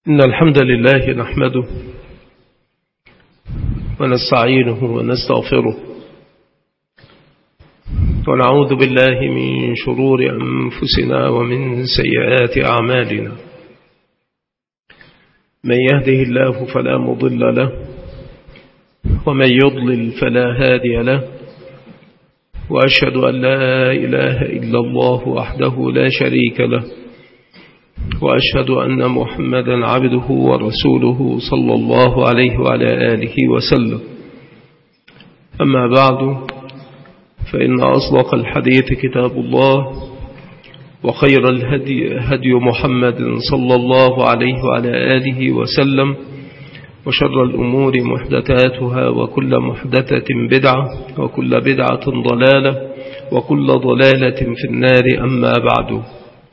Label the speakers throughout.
Speaker 1: إن الحمد لله نحمده ونستعينه ونستغفره ونعوذ بالله من شرور أنفسنا ومن سيئات أعمالنا. من يهده الله فلا مضل له ومن يضلل فلا هادي له، وأشهد أن لا إله إلا الله وحده لا شريك له، وأشهد أن محمدا عبده ورسوله صلى الله عليه وعلى آله وسلم. أما بعد، فإن أصدق الحديث كتاب الله، وخير الهدي هدي محمد صلى الله عليه وعلى آله وسلم، وشر الأمور محدثاتها، وكل محدثة بدعة، وكل بدعة ضلالة، وكل ضلالة في النار. أما بعد،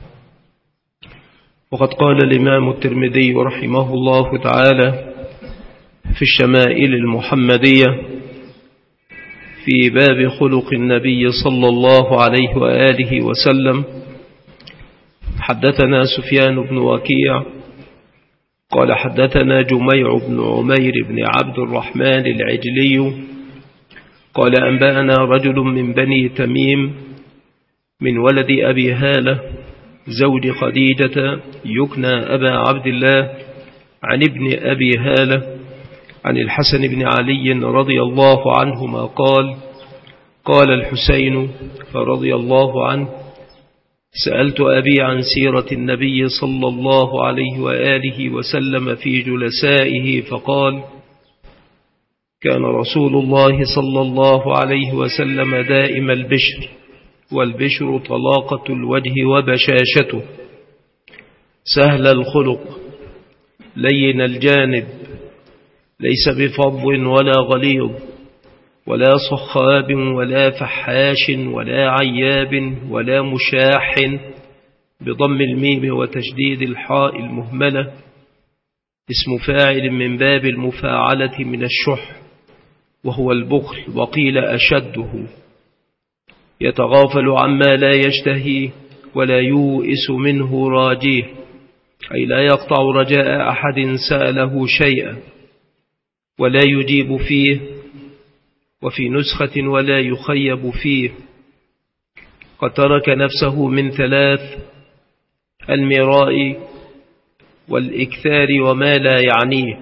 Speaker 1: وقد قال الإمام الترمذي رحمه الله تعالى في الشمائل المحمدية في باب خلق النبي صلى الله عليه وآله وسلم: حدثنا سفيان بن وكيع قال حدثنا جميع بن عمير بن عبد الرحمن العجلي قال أنبأنا رجل من بني تميم من ولد أبي هالة زوج خديجة يكنى أبا عبد الله، عن ابن أبي هالة عن الحسن بن علي رضي الله عنهما قال: قال الحسين رضي الله عنه: سألت أبي عن سيرة النبي صلى الله عليه وآله وسلم في جلسائه، فقال: كان رسول الله صلى الله عليه وسلم دائم البشر، والبشر طلاقة الوجه وبشاشته، سهل الخلق لين الجانب، ليس بفظ ولا غليظ ولا صخاب ولا فحاش ولا عياب ولا مشاح، بضم الميم وتشديد الحاء المهملة، اسم فاعل من باب المفاعلة من الشح، وهو البخل، وقيل أشده. يتغافل عما لا يشتهي ولا يوئس منه راجيه، أي لا يقطع رجاء أحد سأله شيئا ولا يجيب فيه، وفي نسخة ولا يخيب فيه. قد ترك نفسه من ثلاث: المراء والإكثار وما لا يعنيه،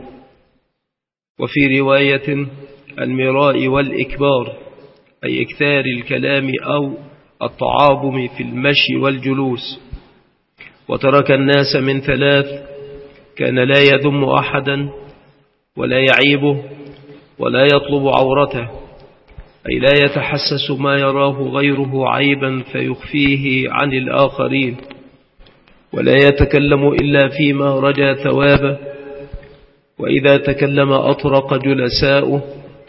Speaker 1: وفي رواية المراء والإكبار، أي إكثار الكلام أو التعاظم في المشي والجلوس. وترك الناس من ثلاث: كان لا يذم أحدا ولا يعيبه ولا يطلب عورته، أي لا يتحسس ما يراه غيره عيبا فيخفيه عن الآخرين، ولا يتكلم إلا فيما رجا ثوابه، وإذا تكلم أطرق جلساؤه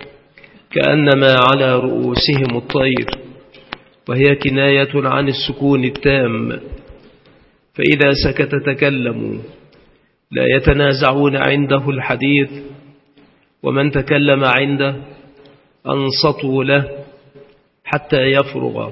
Speaker 1: كأنما على رؤوسهم الطير، وهي كناية عن السكون التام. فإذا سكت تكلموا، لا يتنازعون عنده الحديث، ومن تكلم عنده أنصتوا له حتى يفرغ.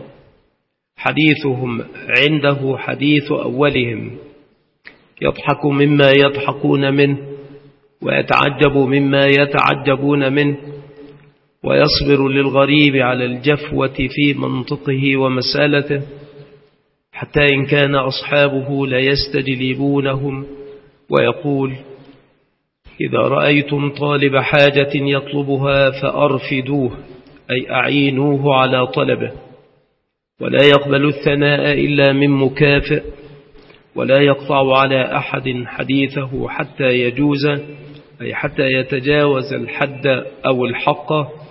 Speaker 1: حديثهم عنده حديث أولهم، يضحك مما يضحكون منه، ويتعجب مما يتعجبون منه، ويصبر للغريب على الجفوة في منطقه ومسألته، حتى إن كان أصحابه ليستجلبونهم، ويقول: إذا رأيتم طالب حاجة يطلبها فأرفدوه، أي أعينوه على طلبه. ولا يقبل الثناء إلا من مكافئ، ولا يقطع على أحد حديثه حتى يجوز، أي حتى يتجاوز الحد أو الحق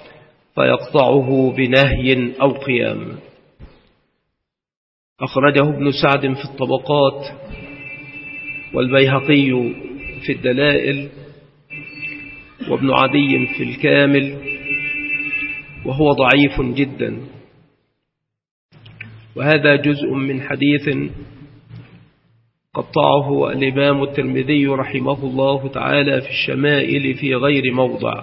Speaker 1: فيقطعه بنهي أو قيام. أخرجه ابن سعد في الطبقات، والبيهقي في الدلائل، وابن عدي في الكامل، وهو ضعيف جدا. وهذا جزء من حديث قطعه الإمام الترمذي رحمه الله تعالى في الشمائل في غير موضع.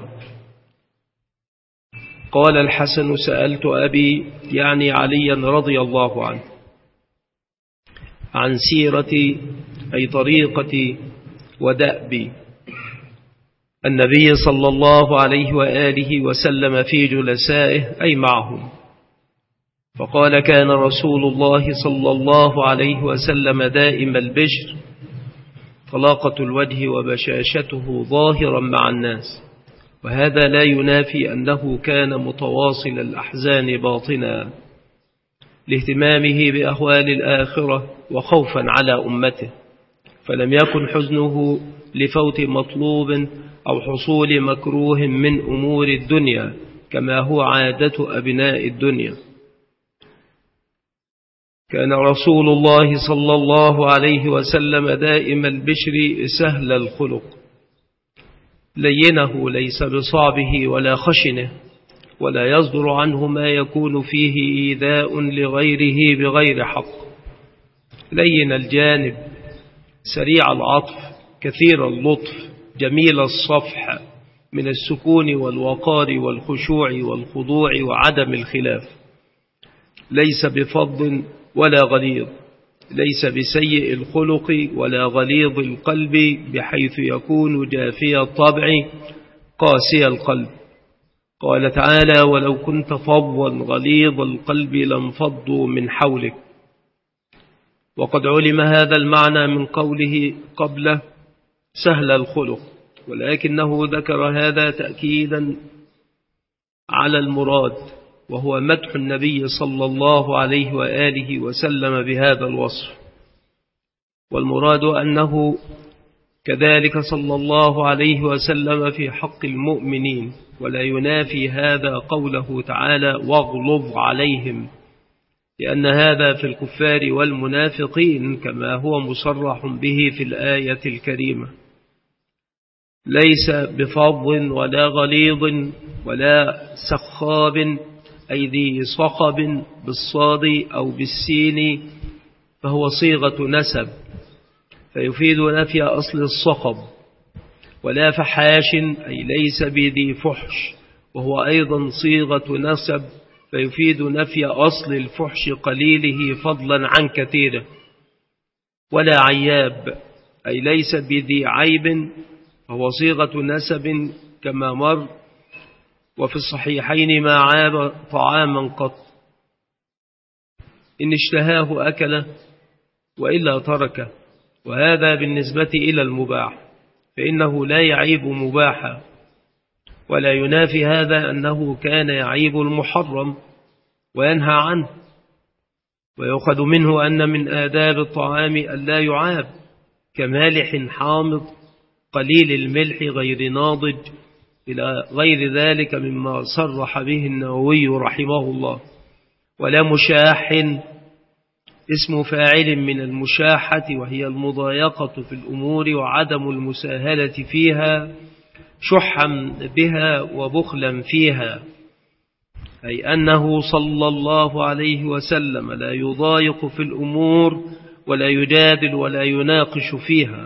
Speaker 1: قال الحسن: سألت أبي، يعني عليا رضي الله عنه، عن سيرة أي طريقة ودأب النبي صلى الله عليه وآله وسلم في جلسائه أي معهم. فقال: كان رسول الله صلى الله عليه وسلم دائم البشر، طلاقة الوجه وبشاشته ظاهرا مع الناس، وهذا لا ينافي أنه كان متواصل الأحزان باطنا لاهتمامه بأهوال الآخرة وخوفا على أمته، فلم يكن حزنه لفوت مطلوب أو حصول مكروه من أمور الدنيا كما هو عادة أبناء الدنيا. كان رسول الله صلى الله عليه وسلم دائم البشر سهل الخلق، لينه ليس بصعبه ولا خشنه، ولا يصدر عنه ما يكون فيه إيذاء لغيره بغير حق، لين الجانب، سريع العطف، كثير اللطف، جميل الصفح، من السكون والوقار والخشوع والخضوع وعدم الخلاف، ليس بفض ولا غليظ، ليس بسيء الخلق ولا غليظ القلب بحيث يكون جافي الطبع قاسي القلب. قال تعالى: ولو كنت فظا غليظ القلب لانفضوا من حولك. وقد علم هذا المعنى من قوله قبله سهل الخلق، ولكنه ذكر هذا تأكيدا على المراد، وهو مدح النبي صلى الله عليه وآله وسلم بهذا الوصف. والمراد أنه كذلك صلى الله عليه وسلم في حق المؤمنين، ولا ينافي هذا قوله تعالى: واغلظ عليهم، لأن هذا في الكفار والمنافقين كما هو مصرح به في الآية الكريمة. ليس بفظ ولا غليظ ولا سخاب، أي ذي صخب بالصاد أو بالسين، فهو صيغة نسب فيفيد نفي أصل الصخب، ولا فحاش، أي ليس بذي فحش، وهو أيضا صيغة نسب فيفيد نفي أصل الفحش قليله فضلا عن كثيره، ولا عياب، أي ليس بذي عيب، فهو صيغة نسب كما مر. وفي الصحيحين: ما عاب طعاما قط، إن اشتهاه أكله وإلا تركه، وهذا بالنسبة إلى المباح، فإنه لا يعيب مباحا، ولا ينافي هذا أنه كان يعيب المحرم وينهى عنه. ويؤخذ منه أن من آداب الطعام ألا يعاب، كمالح حامض قليل الملح غير ناضج، إلى غير ذلك مما صرح به النووي رحمه الله. ولا مشاح، اسم فاعل من المشاحة، وهي المضايقة في الأمور وعدم المساهلة فيها، شحا بها وبخلا فيها، أي أنه صلى الله عليه وسلم لا يضايق في الأمور ولا يجادل ولا يناقش فيها.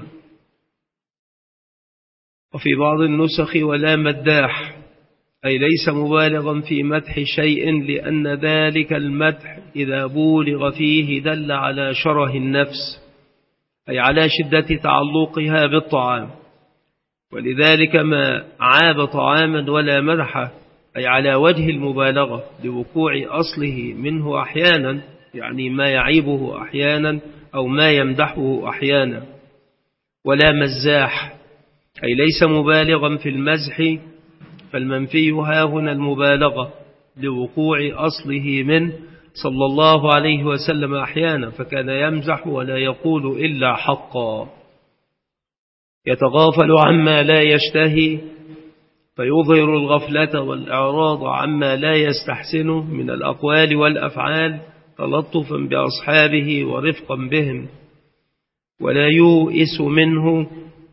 Speaker 1: وفي بعض النسخ: ولا مداح، أي ليس مبالغا في مدح شيء، لأن ذلك المدح إذا بولغ فيه دل على شره النفس، أي على شدة تعلقها بالطعام، ولذلك ما عاب طعاما ولا مدحه، أي على وجه المبالغة لوقوع أصله منه أحيانا، يعني ما يعيبه أحيانا أو ما يمدحه أحيانا. ولا مزاح، أي ليس مبالغا في المزح، فالمنفي هاهنا المبالغة لوقوع أصله منه صلى الله عليه وسلم أحيانا، فكان يمزح ولا يقول إلا حقا، يتغافل عما لا يشتهي فيظهر الغفلة والإعراض عما لا يستحسنه من الأقوال والأفعال تلطفا بأصحابه ورفقا بهم. ولا يؤس منه،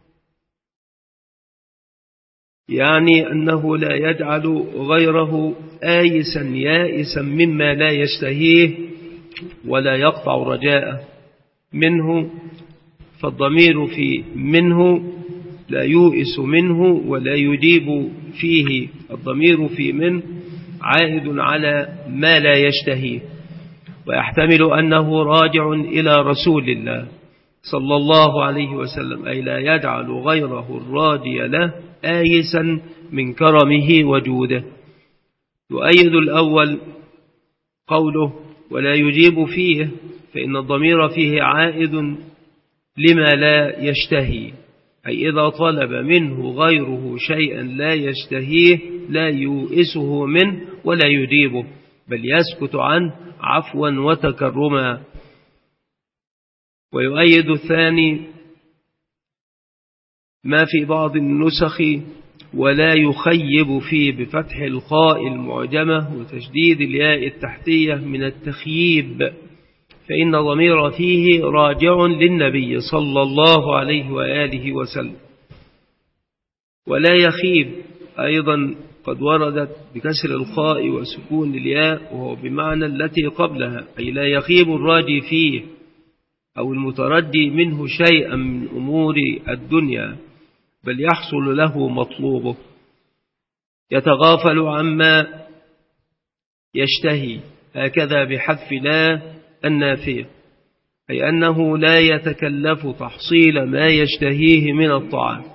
Speaker 1: يعني أنه لا يجعل غيره يائسا مما لا يشتهيه، ولا يقطع رجاءه منه، فالضمير في منه لا يؤس منه ولا يجيب فيه، الضمير في منه عائد على ما لا يشتهيه، ويحتمل أنه راجع إلى رسول الله صلى الله عليه وسلم، أي لا يجعل غيره الراجي له آيسا من كرمه وجوده. يؤيد الأول قوله ولا يجيب فيه، فإن الضمير فيه عائد لما لا يشتهي، أي إذا طلب منه غيره شيئا لا يشتهيه لا يؤسه منه ولا يجيبه، بل يسكت عنه عفوا وتكرما. ويؤيد الثاني ما في بعض النسخ ولا يخيب فيه بفتح الخاء المعجمة وتشديد الياء التحتية من التخييب، فإن ضمير فيه راجع للنبي صلى الله عليه وآله وسلم. ولا يخيب أيضا قد وردت بكسر الخاء وسكون الياء، وهو بمعنى التي قبلها، أي لا يخيب الراجي فيه أو المتردي منه شيئا من أمور الدنيا، بل يحصل له مطلوبه، يتغافل عما يشتهي، هكذا بحذف لا النافية، أي أنه لا يتكلف تحصيل ما يشتهيه من الطعام.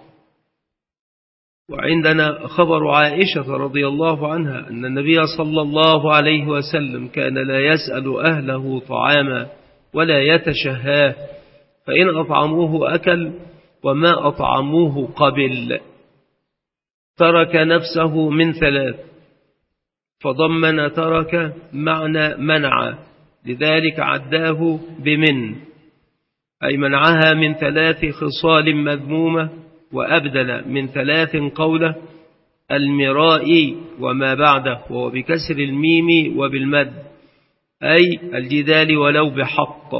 Speaker 1: وعندنا خبر عائشة رضي الله عنها أن النبي صلى الله عليه وسلم كان لا يسأل أهله طعاما ولا يتشهاه، فإن أطعموه أكل وما أطعموه قبل. ترك نفسه من ثلاث، فضمن ترك معنى منع، لذلك عداه بمن، أي منعها من ثلاث خصال مذمومة، وأبدل من ثلاث قوله المراء وما بعده، وهو بكسر الميم وبالمد، أي الجدال ولو بحق.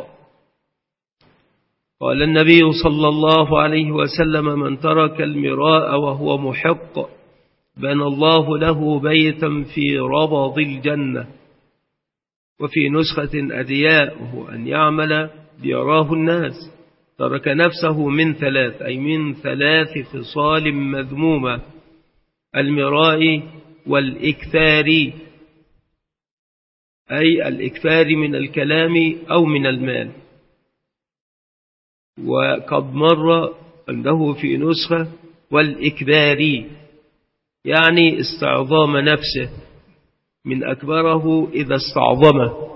Speaker 1: قال النبي صلى الله عليه وسلم من ترك المراء وهو محق بنى الله له بيتا في ربض الجنة. وفي نسخة أدياء وهو أن يعمل ليراه الناس. ترك نفسه من ثلاث، أي من ثلاث خصال مذمومة، المراء والإكثار، أي الإكثار من الكلام أو من المال. وقد مر عنده في نسخة والإكبار، يعني استعظام نفسه، من أكبره إذا استعظمه.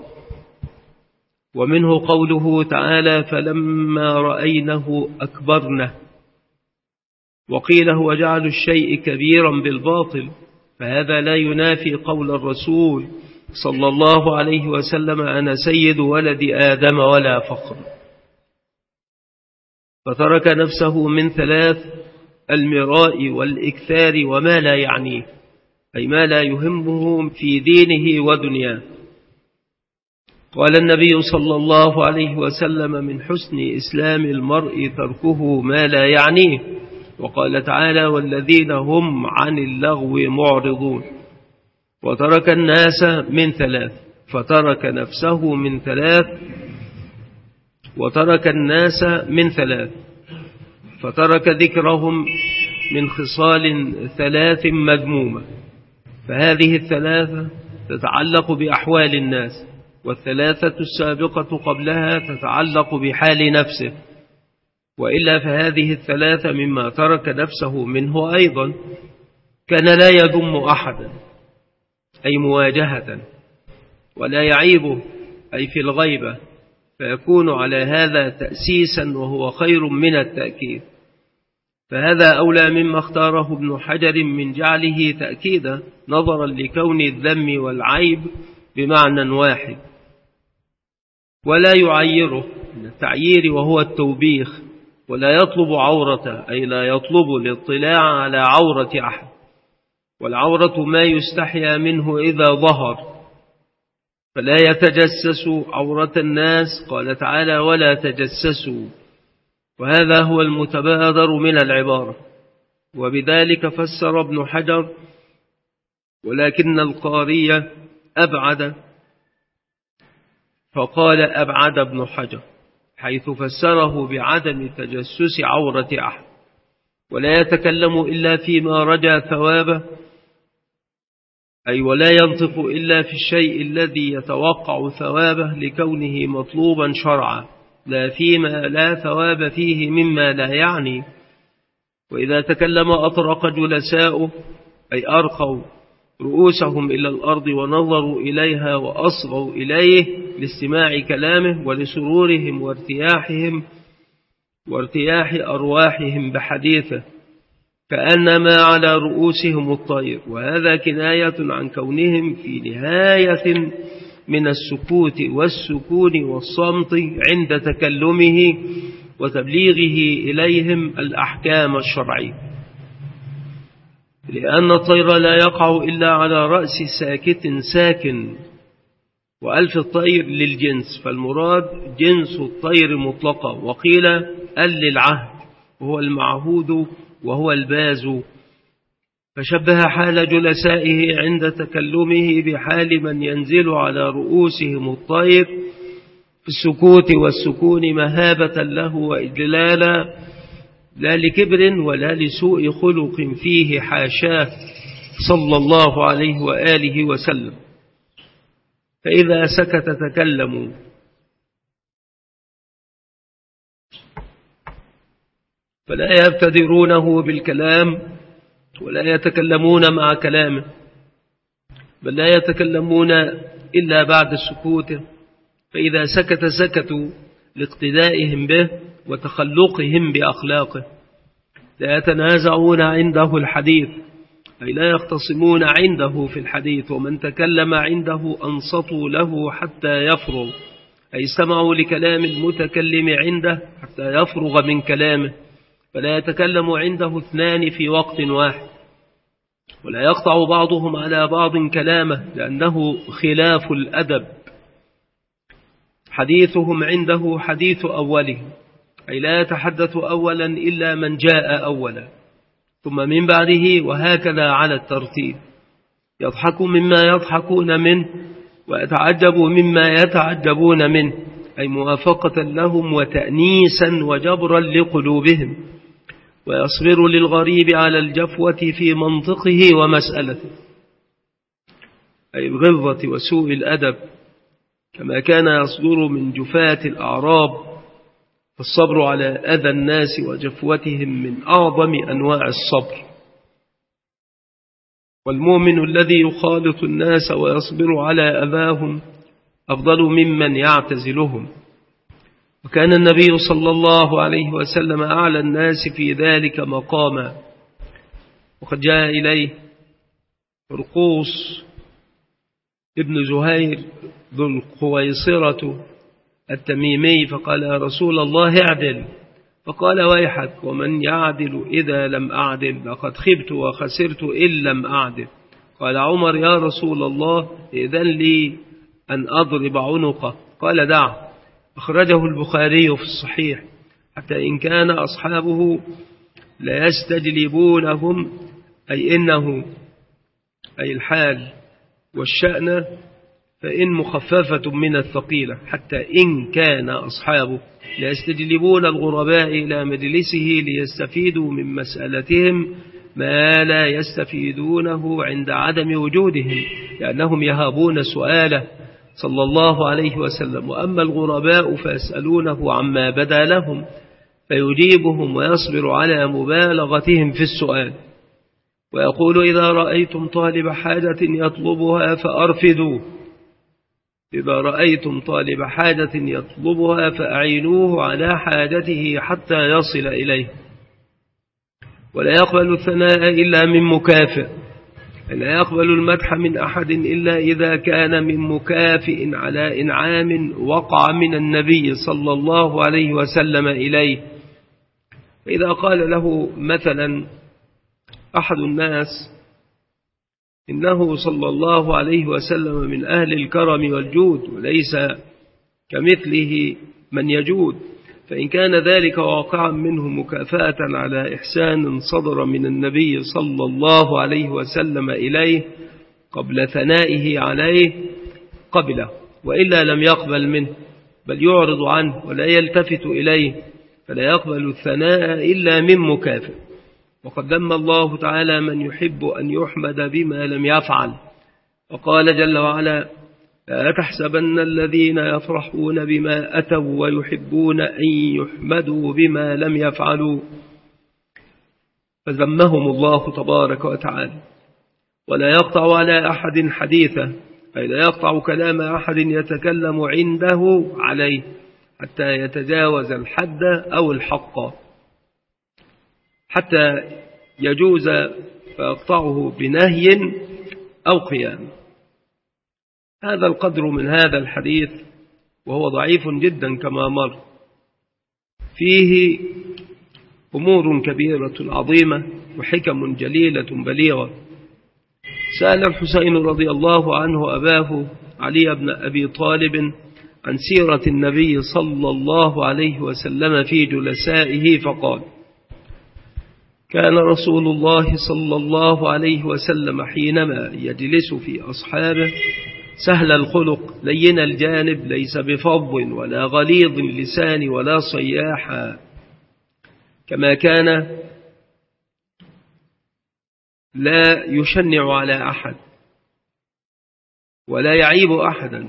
Speaker 1: ومنه قوله تعالى فلما رأينه أكبرنه. وقيل هو جعل الشيء كبيرا بالباطل، فهذا لا ينافي قول الرسول صلى الله عليه وسلم أنا سيد ولد آدم ولا فخر. فترك نفسه من ثلاث، المراء والإكثار وما لا يعنيه، أي ما لا يهمه في دينه ودنياه. قال النبي صلى الله عليه وسلم من حسن إسلام المرء تركه ما لا يعنيه. وقال تعالى والذين هم عن اللغو معرضون. وترك الناس من ثلاث، فترك نفسه من ثلاث، وترك الناس من ثلاث، فترك ذكرهم من خصال ثلاث مذمومة. فهذه الثلاثة تتعلق بأحوال الناس، والثلاثة السابقة قبلها تتعلق بحال نفسه، وإلا فهذه الثلاثة مما ترك نفسه منه أيضا. كان لا يذم أحدا، أي مواجهة، ولا يعيبه، أي في الغيبة، فيكون على هذا تأسيسا وهو خير من التأكيد. فهذا أولى مما اختاره ابن حجر من جعله تأكيدا، نظرا لكون الذم والعيب بمعنى واحد. ولا يعيره من التعيير وهو التوبيخ، ولا يطلب عورته، أي لا يطلب الاطلاع على عورة أحد. والعورة ما يستحيا منه إذا ظهر، فلا يتجسس عورة الناس، قال تعالى ولا تجسسوا، وهذا هو المتبادر من العبارة. وبذلك فسر ابن حجر، ولكن القاري أبعد، فقال أبعد ابن حجر، حيث فسره بعدم تجسس عورة أحد، ولا يتكلم إلا فيما رجى ثوابه، أي ولا ينطق إلا في الشيء الذي يتوقع ثوابه لكونه مطلوبا شرعا، لا فيما لا ثواب فيه مما لا يعني. وإذا تكلم أطرق جلساؤه، أي أرقوا رؤوسهم إلى الأرض ونظروا إليها وأصغوا إليه لاستماع كلامه ولسرورهم وارتياح أرواحهم بحديثه، كأنما على رؤوسهم الطير. وهذا كناية عن كونهم في نهاية من السكوت والسكون والصمت عند تكلمه وتبليغه إليهم الأحكام الشرعية، لأن الطير لا يقع إلا على رأس ساكت ساكن، وألف الطير للجنس، فالمراد جنس الطير مطلقا. وقيل للعهد وهو المعهود وهو الباز، فشبه حال جلسائه عند تكلمه بحال من ينزل على رؤوسهم الطير في السكوت والسكون مهابة له وإجلالا، لا لكبر ولا لسوء خلق فيه حاشاه صلى الله عليه وآله وسلم. فإذا سكت تكلموا، فلا يبتدرونه بالكلام ولا يتكلمون مع كلامه، بل لا يتكلمون إلا بعد السكوت. فإذا سكت سكتوا لاقتدائهم به وتخلقهم بأخلاقه، لا يتنازعون عنده الحديث، أي لا يختصمون عنده في الحديث. ومن تكلم عنده أنصتوا له حتى يفرغ، أي استمعوا لكلام المتكلم عنده حتى يفرغ من كلامه، فلا يتكلم عنده اثنان في وقت واحد، ولا يقطع بعضهم على بعض كلامه، لأنه خلاف الأدب. حديثهم عنده حديث أوله، أي لا يتحدث أولا إلا من جاء أولا، ثم من بعده، وهكذا على الترتيب. يضحك مما يضحكون منه ويتعجب مما يتعجبون منه، أي موافقة لهم وتأنيسا وجبرا لقلوبهم. ويصبر للغريب على الجفوة في منطقه ومسألته، أي الغلظة وسوء الأدب، كما كان يصدر من جفاة الأعراب. فالصبر على أذى الناس وجفوتهم من أعظم أنواع الصبر. والمؤمن الذي يخالط الناس ويصبر على أذاهم أفضل ممن يعتزلهم. وكان النبي صلى الله عليه وسلم أعلى الناس في ذلك مقاما. وقد جاء إليه رقوص ابن زهير ذو القويصرة التميمي، فقال: يا رسول الله اعدل. فقال: ويحك، ومن يعدل إذا لم أعدل؟ لقد خبت وخسرت إن لم أعدل. قال عمر: يا رسول الله إذن لي أن أضرب عنقه. قال: دع. أخرجه البخاري في الصحيح. حتى إن كان أصحابه لا يستجلبونهم، أي إنه أي الحال والشأن، فإن مخففة من الثقيلة. حتى إن كان أصحابه لا يستجلبون الغرباء إلى مجلسه ليستفيدوا من مسألتهم ما لا يستفيدونه عند عدم وجودهم، لأنهم يهابون سؤاله صلى الله عليه وسلم. وأما الغرباء فيسألونه عما بدا لهم فيجيبهم ويصبر على مبالغتهم في السؤال. ويقول: إذا رأيتم طالب حاجة يطلبها فأرفدوه، إذا رأيتم طالب حاجة يطلبها فأعينوه على حاجته حتى يصل إليه. ولا يقبل الثناء إلا من مكافئ، لا يقبل المدح من أحد إلا إذا كان من مكافئ على إنعام وقع من النبي صلى الله عليه وسلم إليه. فإذا قال له مثلا أحد الناس: إنه صلى الله عليه وسلم من أهل الكرم والجود وليس كمثله من يجود، فإن كان ذلك واقعا منه مكافأة على إحسان صدر من النبي صلى الله عليه وسلم إليه قبل ثنائه عليه قبله، وإلا لم يقبل منه، بل يعرض عنه ولا يلتفت إليه، فلا يقبل الثناء إلا من مكافئ. وقد ذم الله تعالى من يحب أن يحمد بما لم يفعل، وقال جل وعلا: لا تحسبن الذين يفرحون بما أتوا ويحبون أن يحمدوا بما لم يفعلوا، فذمهم الله تبارك وتعالى. ولا يقطع على أحد حديثه، أي لا يقطع كلام أحد يتكلم عنده عليه حتى يتجاوز الحد أو الحق، حتى يجوز فيقطعه بنهي أو قيام. هذا القدر من هذا الحديث، وهو ضعيف جدا كما مر، فيه أمور كبيرة عظيمة وحكم جليلة بليغة. سأل الحسين رضي الله عنه أباه علي بن أبي طالب عن سيرة النبي صلى الله عليه وسلم في جلسائه فقال: كان رسول الله صلى الله عليه وسلم حينما يجلس في أصحابه سهل الخلق لين الجانب، ليس بفظ ولا غليظ اللسان ولا صياحا، كما كان لا يشنع على أحد ولا يعيب أحدا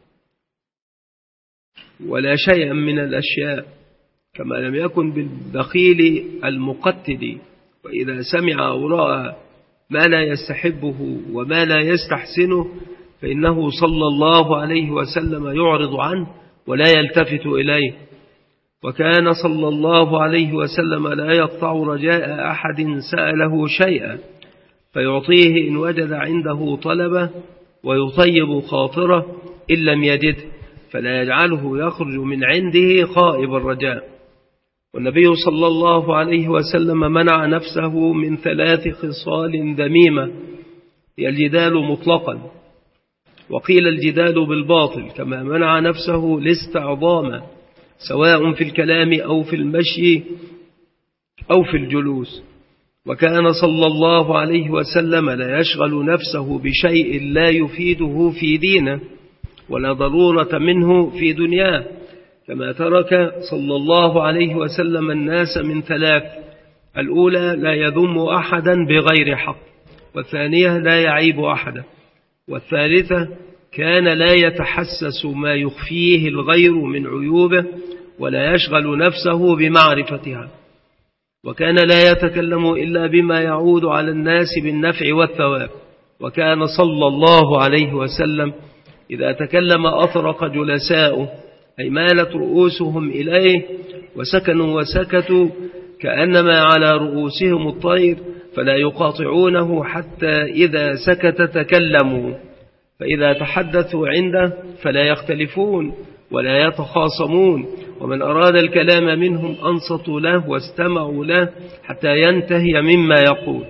Speaker 1: ولا شيئا من الأشياء، كما لم يكن بالبخيل المقتد، وإذا سمع أو رأى ما لا يستحبه وما لا يستحسنه فإنه صلى الله عليه وسلم يعرض عنه ولا يلتفت إليه. وكان صلى الله عليه وسلم لا يقطع رجاء أحد سأله شيئا فيعطيه إن وجد عنده طلبه، ويطيب خاطره إن لم يجد، فلا يجعله يخرج من عنده خائب الرجاء. والنبي صلى الله عليه وسلم منع نفسه من 3 خصال ذميمة، هي الجدال مطلقا، وقيل الجدال بالباطل، كما منع نفسه الاستعظام سواء في الكلام أو في المشي أو في الجلوس. وكان صلى الله عليه وسلم لا يشغل نفسه بشيء لا يفيده في دينه ولا ضرورة منه في دنياه، كما ترك صلى الله عليه وسلم الناس من 3: الأولى لا يذم أحدا بغير حق، والثانية لا يعيب أحدا، والثالثة كان لا يتحسس ما يخفيه الغير من عيوبه ولا يشغل نفسه بمعرفتها، وكان لا يتكلم إلا بما يعود على الناس بالنفع والثواب. وكان صلى الله عليه وسلم إذا تكلم أطرق جلساؤه، أي مالت رؤوسهم إليه وسكنوا وسكتوا كأنما على رؤوسهم الطير، فلا يقاطعونه حتى إذا سكت تكلموا، فإذا تحدثوا عنده فلا يختلفون ولا يتخاصمون، ومن أراد الكلام منهم أنصتوا له واستمعوا له حتى ينتهي مما يقول.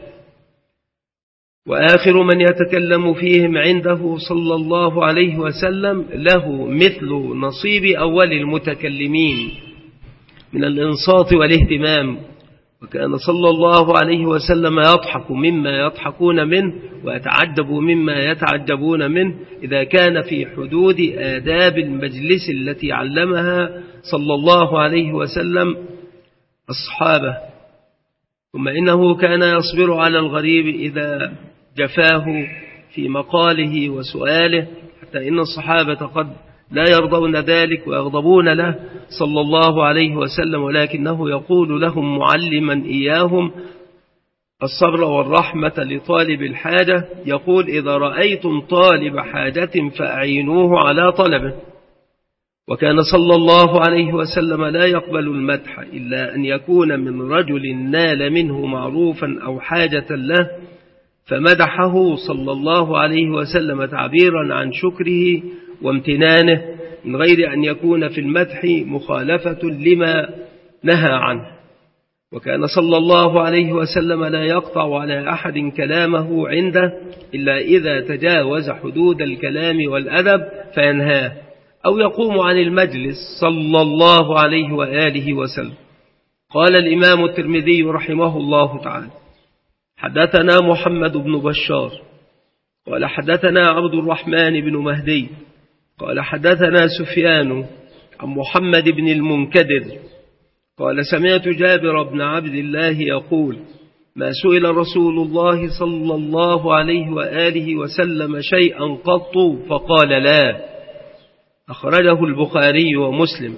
Speaker 1: وآخر من يتكلم فيهم عنده صلى الله عليه وسلم له مثل نصيب أول المتكلمين من الإنصات والاهتمام. وكان صلى الله عليه وسلم يضحك مما يضحكون منه ويتعجب مما يتعجبون منه، إذا كان في حدود آداب المجلس التي علمها صلى الله عليه وسلم أصحابه. ثم إنه كان يصبر على الغريب إذا جفاه في مقاله وسؤاله، حتى إن الصحابة قد لا يرضون ذلك ويغضبون له صلى الله عليه وسلم، ولكنه يقول لهم معلما إياهم الصبر والرحمة لطالب الحاجة، يقول: إذا رأيتم طالب حاجة فأعينوه على طلبه. وكان صلى الله عليه وسلم لا يقبل المدح إلا أن يكون من رجل نال منه معروفا أو حاجة له، فمدحه صلى الله عليه وسلم تعبيرا عن شكره وامتنانه، من غير أن يكون في المدح مخالفة لما نهى عنه. وكان صلى الله عليه وسلم لا يقطع على أحد كلامه عنده إلا إذا تجاوز حدود الكلام والأدب فينهاه، أو يقوم عن المجلس صلى الله عليه وآله وسلم. قال الإمام الترمذي رحمه الله تعالى: حدثنا محمد بن بشار قال حدثنا عبد الرحمن بن مهدي قال حدثنا سفيان عن محمد بن المنكدر قال: سمعت جابر بن عبد الله يقول: ما سئل رسول الله صلى الله عليه وآله وسلم شيئا قط فقال لا. أخرجه البخاري ومسلم.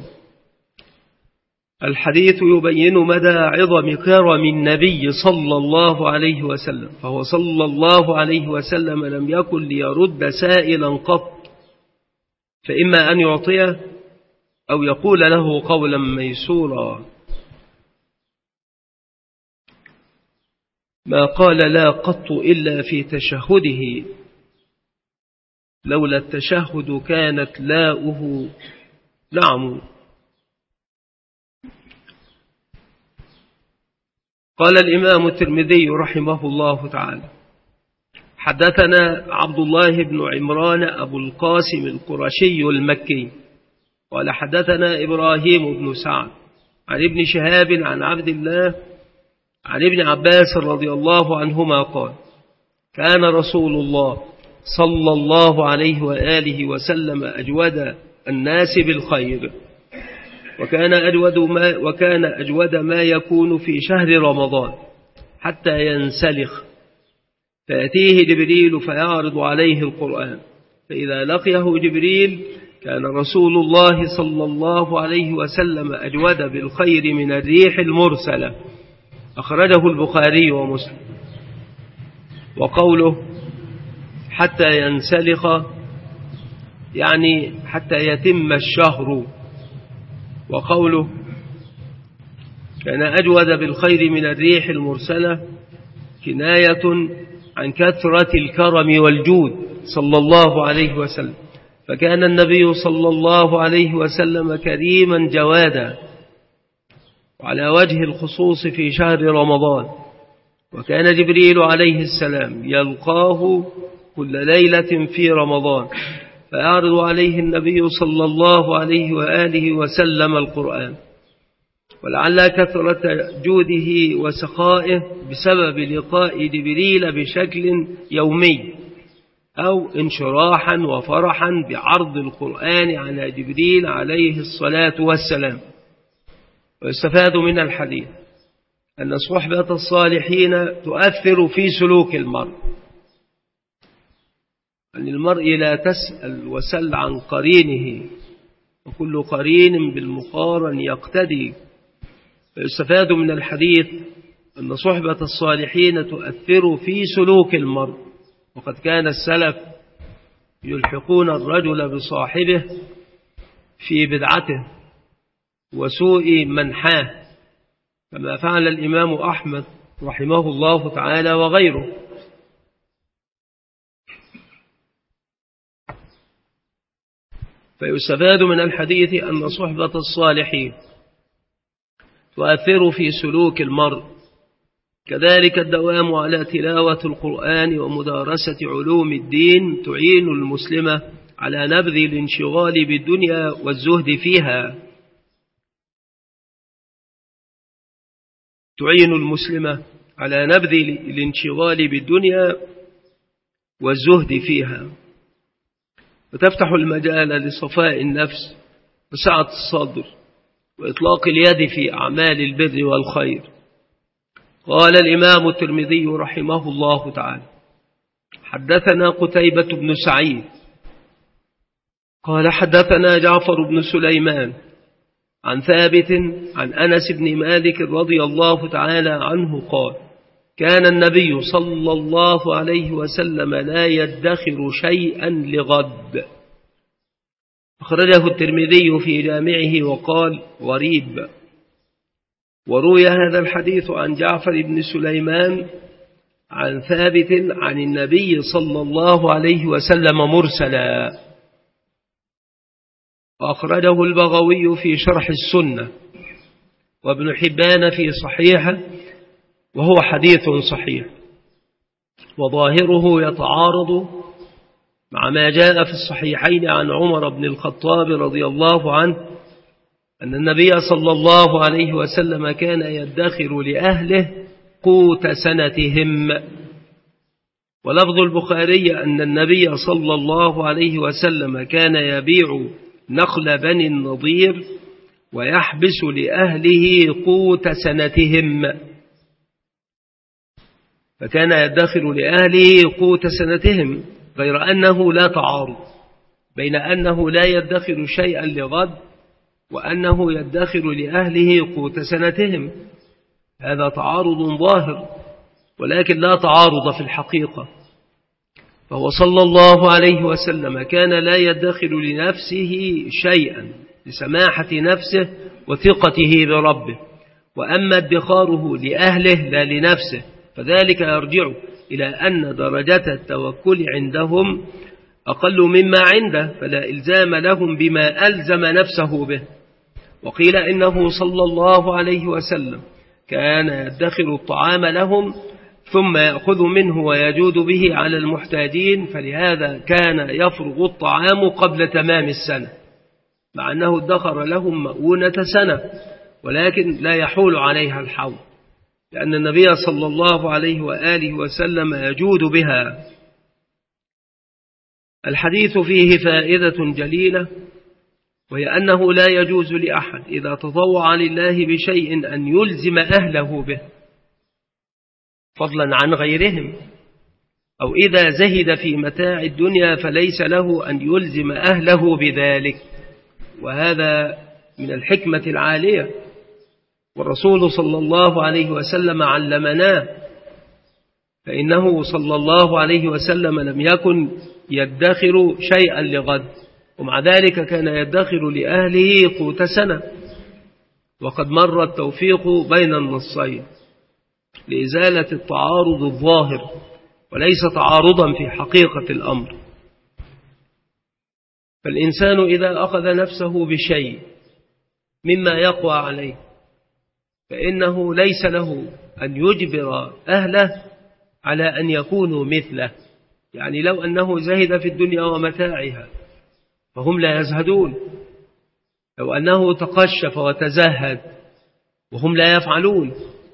Speaker 1: الحديث يبين مدى عظم كرم النبي صلى الله عليه وسلم، فهو صلى الله عليه وسلم لم يكن ليرد سائلا قط، فإما أن يعطيه أو يقول له قولا ميسورا. ما قال لا قط إلا في تشهده، لولا التشهد كانت لاؤه نعم. قال الإمام الترمذي رحمه الله تعالى: حدثنا عبد الله بن عمران أبو القاسم القرشي المكي قال حدثنا إبراهيم بن سعد عن ابن شهاب عن عبد الله عن ابن عباس رضي الله عنهما قال: كان رسول الله صلى الله عليه وآله وسلم أجود الناس بالخير، وكان أجود ما يكون في شهر رمضان حتى ينسلخ، فيأتيه جبريل فيعرض عليه القرآن، فإذا لقيه جبريل كان رسول الله صلى الله عليه وسلم أجود بالخير من الريح المرسلة. أخرجه البخاري ومسلم. وقوله حتى ينسلخ يعني حتى يتم الشهر، وقوله كان أجود بالخير من الريح المرسلة كناية عن كثرة الكرم والجود صلى الله عليه وسلم، فكان النبي صلى الله عليه وسلم كريما جوادا، وعلى وجه الخصوص في شهر رمضان. وكان جبريل عليه السلام يلقاه كل ليلة في رمضان فيعرض عليه النبي صلى الله عليه وآله وسلم القرآن، ولعل كثرة جوده وسخائه بسبب لقاء جبريل بشكل يومي، أو انشراحا وفرحا بعرض القرآن على جبريل عليه الصلاة والسلام. ويستفاد من الحديث أن صحبة الصالحين تؤثر في سلوك المرء، أن المرء لا تسأل وسل عن قرينه، وكل قرين بالمقارن يقتدي. فيستفاد من الحديث أن صحبة الصالحين تؤثر في سلوك المرء، وقد كان السلف يلحقون الرجل بصاحبه في بدعته وسوء منحاه، كما فعل الإمام أحمد رحمه الله تعالى وغيره. فيستفاد من الحديث أن صحبة الصالحين تؤثر في سلوك المرء، كذلك الدوام على تلاوة القرآن ومدارسة علوم الدين تعين المسلمة على نبذ الانشغال بالدنيا والزهد فيها. تعين المسلمة على نبذ الانشغال بالدنيا والزهد فيها، وتفتح المجال لصفاء النفس وسعة الصدر وإطلاق اليد في أعمال البر والخير. قال الإمام الترمذي رحمه الله تعالى: حدثنا قتيبة بن سعيد قال حدثنا جعفر بن سليمان عن ثابت عن أنس بن مالك رضي الله تعالى عنه قال: كان النبي صلى الله عليه وسلم لا يدخر شيئا لغد. أخرجه الترمذي في جامعه وقال: غريب. وروي هذا الحديث عن جعفر بن سليمان عن ثابت عن النبي صلى الله عليه وسلم مرسلا. وأخرجه البغوي في شرح السنة، وابن حبان في صحيحه، وهو حديث صحيح، وظاهره يتعارض مع ما جاء في الصحيحين عن عمر بن الخطاب رضي الله عنه أن النبي صلى الله عليه وسلم كان يدخر لأهله قوت سنتهم. ولفظ البخاري أن النبي صلى الله عليه وسلم كان يبيع نخل بني النضير وويحبس لأهله قوت سنتهم. فكان يدخر لأهله قوت سنتهم، غير أنه لا تعارض بين أنه لا يدخر شيئا لغد وأنه يدخر لأهله قوت سنتهم. هذا تعارض ظاهر، ولكن لا تعارض في الحقيقة. فهو صلى الله عليه وسلم كان لا يدخر لنفسه شيئا لسماحة نفسه وثقته بربه، وأما ادخاره لأهله لا لنفسه فذلك يرجع إلى أن درجة التوكل عندهم أقل مما عنده، فلا إلزام لهم بما ألزم نفسه به. وقيل إنه صلى الله عليه وسلم كان يدخر الطعام لهم ثم يأخذ منه ويجود به على المحتاجين، فلهذا كان يفرغ الطعام قبل تمام السنة، مع أنه ادخر لهم مؤونة سنة، ولكن لا يحول عليها الحول، لأن النبي صلى الله عليه وآله وسلم يجود بها. الحديث فيه فائدة جليلة، وهي أنه لا يجوز لأحد إذا تطوع لله بشيء أن يلزم أهله به فضلا عن غيرهم، أو إذا زهد في متاع الدنيا فليس له أن يلزم أهله بذلك، وهذا من الحكمة العالية. والرسول صلى الله عليه وسلم علمناه، فإنه صلى الله عليه وسلم لم يكن يدخر شيئا لغد، ومع ذلك كان يدخر لأهله قوت سنة. وقد مر التوفيق بين النصين لإزالة التعارض الظاهر وليس تعارضا في حقيقة الأمر. فالإنسان إذا أخذ نفسه بشيء مما يقوى عليه فإنه ليس له أن يجبر أهله على أن يكونوا مثله. يعني لو أنه زهد في الدنيا ومتاعها فهم لا يزهدون، لو أنه تقشف وتزهد وهم لا يفعلون،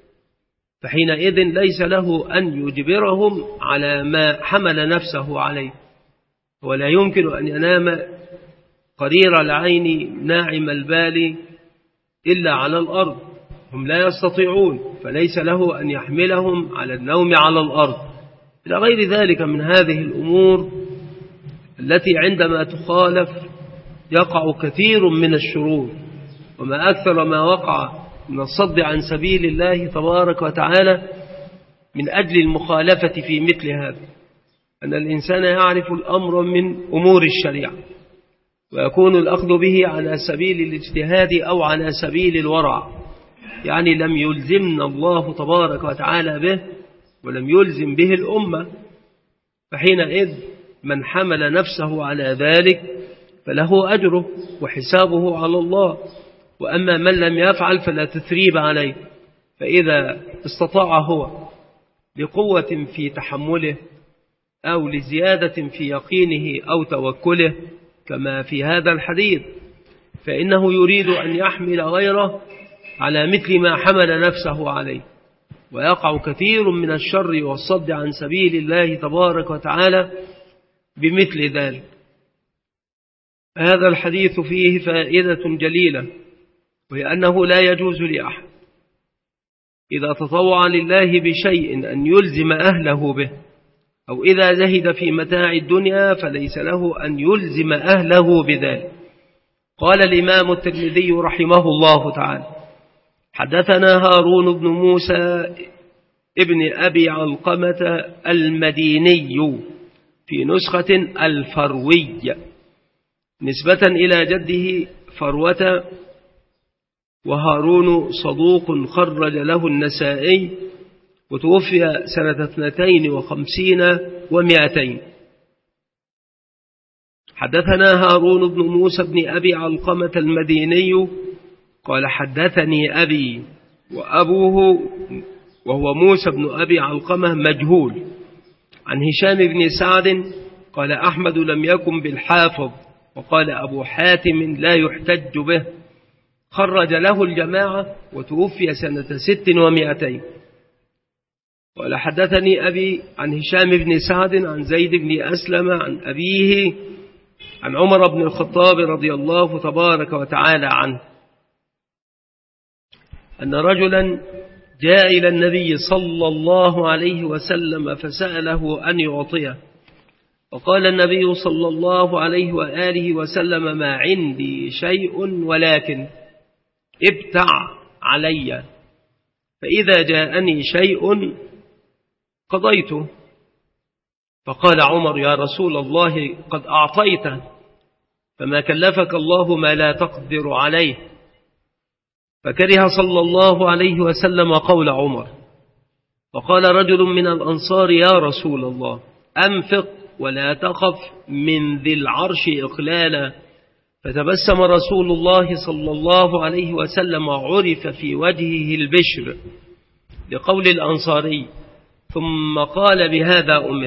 Speaker 1: فحينئذ ليس له أن يجبرهم على ما حمل نفسه عليه. ولا يمكن أن ينام قرير العين ناعم البال إلا على الأرض، هم لا يستطيعون، فليس له أن يحملهم على النوم على الأرض إلى غير ذلك من هذه الأمور التي عندما تخالف يقع كثير من الشرور. وما أكثر ما وقع من الصد عن سبيل الله تبارك وتعالى من أجل المخالفة في مثل هذا، أن الإنسان يعرف الأمر من أمور الشريعة ويكون الأخذ به على سبيل الاجتهاد أو على سبيل الورع، يعني لم يلزمنا الله تبارك وتعالى به ولم يلزم به الأمة، فحينئذ من حمل نفسه على ذلك فله أجره وحسابه على الله. وأما من لم يفعل فلا تثريب عليه، فإذا استطاع هو لقوة في تحمله أو لزيادة في يقينه أو توكله كما في هذا الحديث، فإنه يريد أن يحمل غيره على مثل ما حمل نفسه عليه، ويقع كثير من الشر والصد عن سبيل الله تبارك وتعالى بمثل ذلك. هذا الحديث فيه فائدة جليلة، وهي أنه لا يجوز لأحد إذا تطوع لله بشيء أن يلزم أهله به، أو إذا زهد في متاع الدنيا فليس له أن يلزم أهله بذلك. قال الإمام الترمذي رحمه الله تعالى: حدثنا هارون بن موسى ابن أبي علقمة المديني، في نسخة الفروي نسبة إلى جده فروة، وهارون صدوق خرج له النسائي، وتوفي سنة 52 و200. حدثنا هارون بن موسى بن أبي علقمة المديني قال: حدثني أبي، وأبوه وهو موسى بن أبي علقمة مجهول، عن هشام بن سعد قال: أحمد لم يكن بالحافظ، وقال أبو حاتم لا يحتج به، خرج له الجماعة، وتوفي سنة 6 و200. قال: حدثني أبي عن هشام بن سعد عن زيد بن أسلم عن أبيه عن عمر بن الخطاب رضي الله تبارك وتعالى عنه أن رجلا جاء إلى النبي صلى الله عليه وسلم فسأله أن يعطيه، وقال النبي صلى الله عليه وآله وسلم: ما عندي شيء ولكن ابتع علي، فإذا جاءني شيء قضيته. فقال عمر: يا رسول الله قد أعطيته، فما كلفك الله ما لا تقدر عليه. فكره صلى الله عليه وسلم قول عمر، فقال رجل من الأنصار: يا رسول الله أنفق ولا تخف من ذي العرش إقلالا. فتبسم رسول الله صلى الله عليه وسلم، عرف في وجهه البشر لقول الأنصاري، ثم قال: بهذا أمر.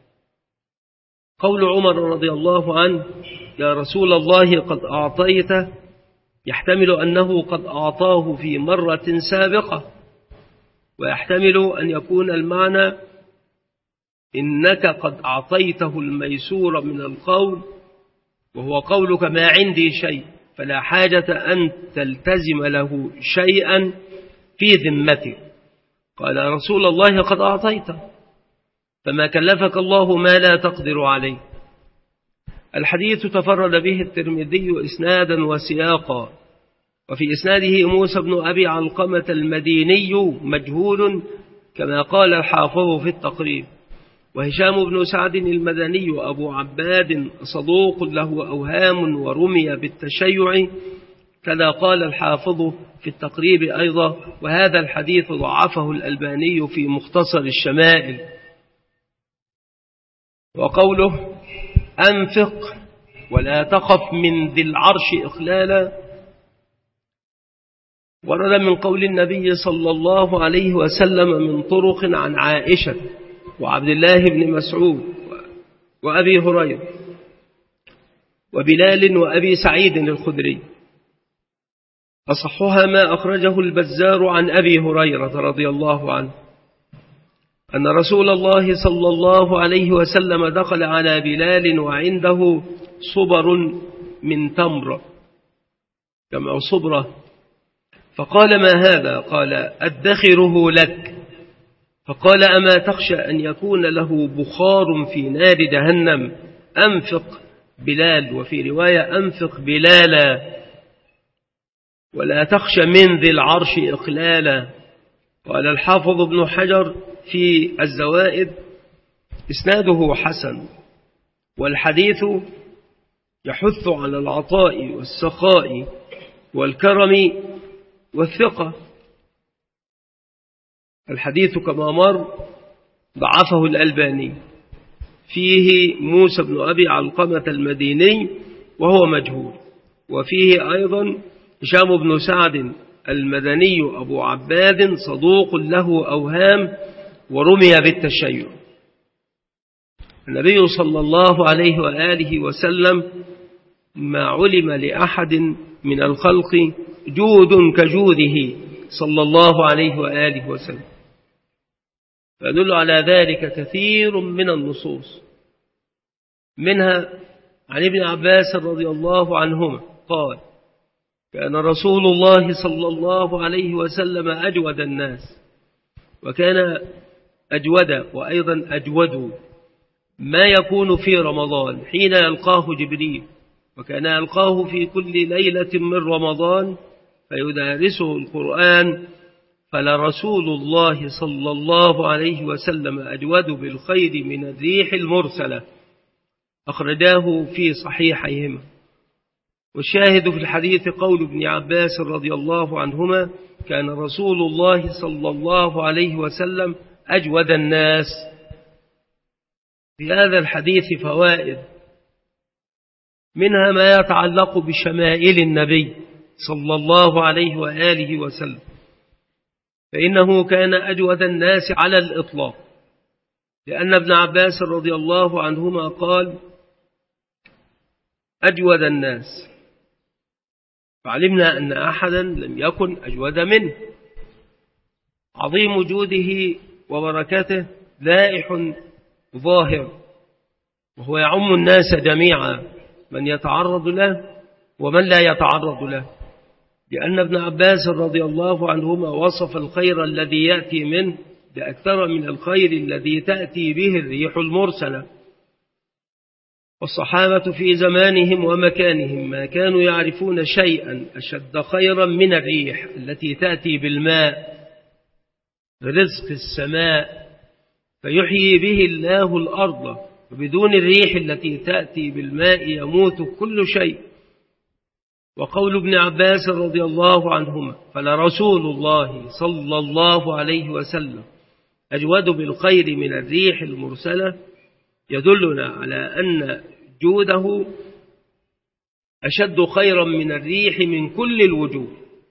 Speaker 1: قول عمر رضي الله عنه: يا رسول الله قد أعطيته، يحتمل أنه قد أعطاه في مرة سابقة، ويحتمل أن يكون المعنى إنك قد أعطيته الميسور من القول، وهو قولك ما عندي شيء، فلا حاجة أن تلتزم له شيئا في ذمته. قال: رسول الله قد أعطيته، فما كلفك الله ما لا تقدر عليه. الحديث تفرد به الترمذي إسنادا وسياقا، وفي إسناده موسى بن أبي علقمة المديني مجهول كما قال الحافظ في التقريب، وهشام بن سعد المدني أبو عباد صدوق له أوهام ورمي بالتشيع كذا قال الحافظ في التقريب أيضا، وهذا الحديث ضعفه الألباني في مختصر الشمائل. وقوله أنفق ولا تخف من ذي العرش إخلالا ورد من قول النبي صلى الله عليه وسلم من طرق عن عائشة وعبد الله بن مسعود وأبي هريرة وبلال وأبي سعيد الخدري. أصحها ما أخرجه البزار عن أبي هريرة رضي الله عنه أن رسول الله صلى الله عليه وسلم دخل على بلال وعنده صبر من تمر جمع صبرة، فقال: ما هذا؟ قال: أدخره لك. فقال: أما تخشى أن يكون له بخار في نار جهنم؟ أنفق بلال، وفي رواية أنفق بلالا، ولا تخشى من ذي العرش إقلالا. قال الحافظ ابن حجر في الزوائد: إسناده حسن، والحديث يحث على العطاء والسخاء والكرم والثقة. الحديث كما مر ضعفه الألباني، فيه موسى بن أبي علقمة المديني وهو مجهول، وفيه أيضا هشام بن سعد المدني أبو عباد صدوق له أوهام ورمي بالتشيع. النبي صلى الله عليه وآله وسلم ما علم لأحد من الخلق جود كجوده صلى الله عليه وآله وسلم، فيدل على ذلك كثير من النصوص، منها عن ابن عباس رضي الله عنهما قال: كان رسول الله صلى الله عليه وسلم أجود الناس، وكان أجود وأيضا أجود ما يكون في رمضان حين يلقاه جبريل، وكان يلقاه في كل ليلة من رمضان فيدارسه القرآن، فلرسول الله صلى الله عليه وسلم أجود بالخير من الريح المرسلة. أخرجاه في صحيحيهما. والشاهد في الحديث قول ابن عباس رضي الله عنهما: كان رسول الله صلى الله عليه وسلم أجود الناس. في هذا الحديث فوائد، منها ما يتعلق بشمائل النبي صلى الله عليه وآله وسلم، فإنه كان أجود الناس على الإطلاق، لأن ابن عباس رضي الله عنهما قال: أجود الناس، فعلمنا أن أحدا لم يكن أجود منه. عظيم جوده وبركته لائح ظاهر، وهو يعم الناس جميعا، من يتعرض له ومن لا يتعرض له، لأن ابن عباس رضي الله عنهما وصف الخير الذي يأتي منه بأكثر من الخير الذي تأتي به الريح المرسلة. والصحابة في زمانهم ومكانهم ما كانوا يعرفون شيئا أشد خيرا من الريح التي تأتي بالماء برزق السماء فيحيي به الله الأرض، وبدون الريح التي تأتي بالماء يموت كل شيء. وقول ابن عباس رضي الله عنهما فلرسول الله صلى الله عليه وسلم أجود بالخير من الريح المرسلة يدلنا على أن جوده أشد خيرا من الريح من كل الوجوه.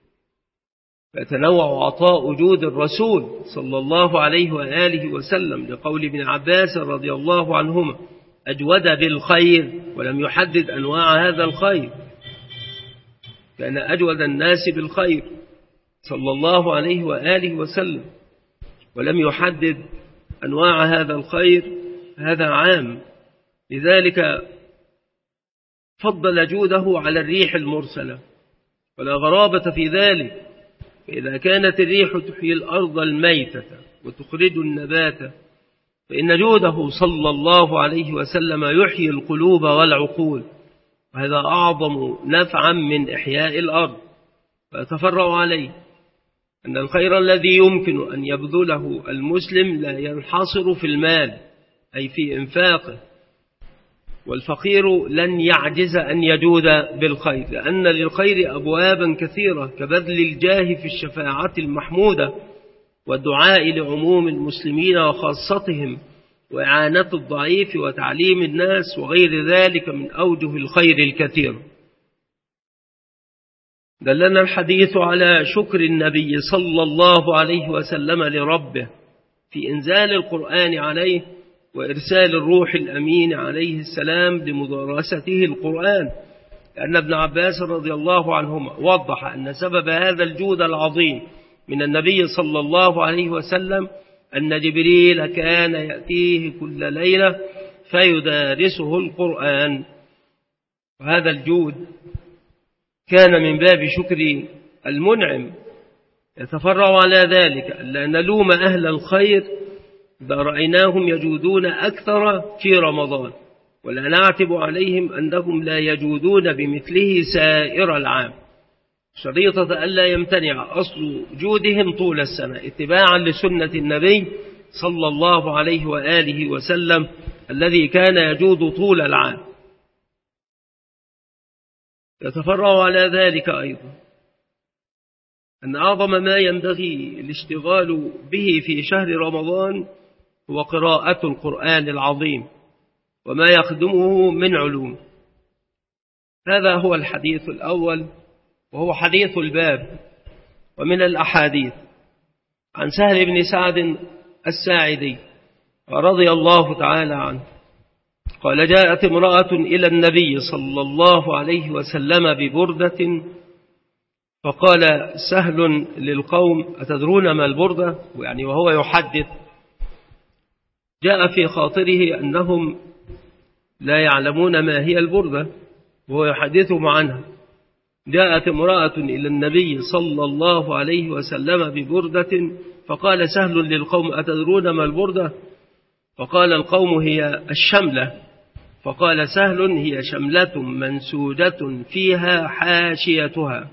Speaker 1: فيتنوع عطاء جود الرسول صلى الله عليه وآله وسلم لقول ابن عباس رضي الله عنهما أجود بالخير، ولم يحدد أنواع هذا الخير. كان أجود الناس بالخير صلى الله عليه وآله وسلم، ولم يحدد أنواع هذا الخير، هذا عام. لذلك فضل جوده على الريح المرسلة، ولا غرابة في ذلك. فإذا كانت الريح تحيي الأرض الميتة وتخرج النبات، فإن جوده صلى الله عليه وسلم يحيي القلوب والعقول، وهذا أعظم نفعا من إحياء الأرض. فأتفرع عليه أن الخير الذي يمكن أن يبذله المسلم لا ينحصر في المال أي في إنفاقه، والفقير لن يعجز أن يجود بالخير، لأن للخير أبوابا كثيرة كبذل الجاه في الشفاعة المحمودة، والدعاء لعموم المسلمين وخاصتهم، وإعانة الضعيف، وتعليم الناس، وغير ذلك من أوجه الخير الكثير. دلنا الحديث على شكر النبي صلى الله عليه وسلم لربه في إنزال القرآن عليه وإرسال الروح الأمين عليه السلام لمدارسته القرآن، لأن ابن عباس رضي الله عنهما وضح أن سبب هذا الجود العظيم من النبي صلى الله عليه وسلم أن جبريل كان يأتيه كل ليلة فيدارسه القرآن. وهذا الجود كان من باب شكر المنعم. يتفرع على ذلك ألا نلوم أهل الخير إذا رأيناهم يجودون أكثر في رمضان، ولا نعتب عليهم أنهم لا يجودون بمثله سائر العام، شريطة ألا يمتنع أصل جودهم طول السنة اتباعا لسنة النبي صلى الله عليه وآله وسلم الذي كان يجود طول العام. يتفرع على ذلك أيضا أن أعظم ما ينبغي الاشتغال به في شهر رمضان هو قراءة القرآن العظيم وما يخدمه من علوم. هذا هو الحديث الأول، وهو حديث الباب. ومن الأحاديث عن سهل بن سعد الساعدي رضي الله تعالى عنه قال جاءت امرأة إلى النبي صلى الله عليه وسلم ببردة، فقال سهل للقوم أتدرون ما البردة؟ يعني وهو يحدث جاء في خاطره أنهم لا يعلمون ما هي البردة، وهو يحدثهم عنها. جاءت امرأة إلى النبي صلى الله عليه وسلم ببردة، فقال سهل للقوم أتدرون ما البردة؟ فقال القوم هي الشملة. فقال سهل هي شملة منسوجة فيها حاشيتها.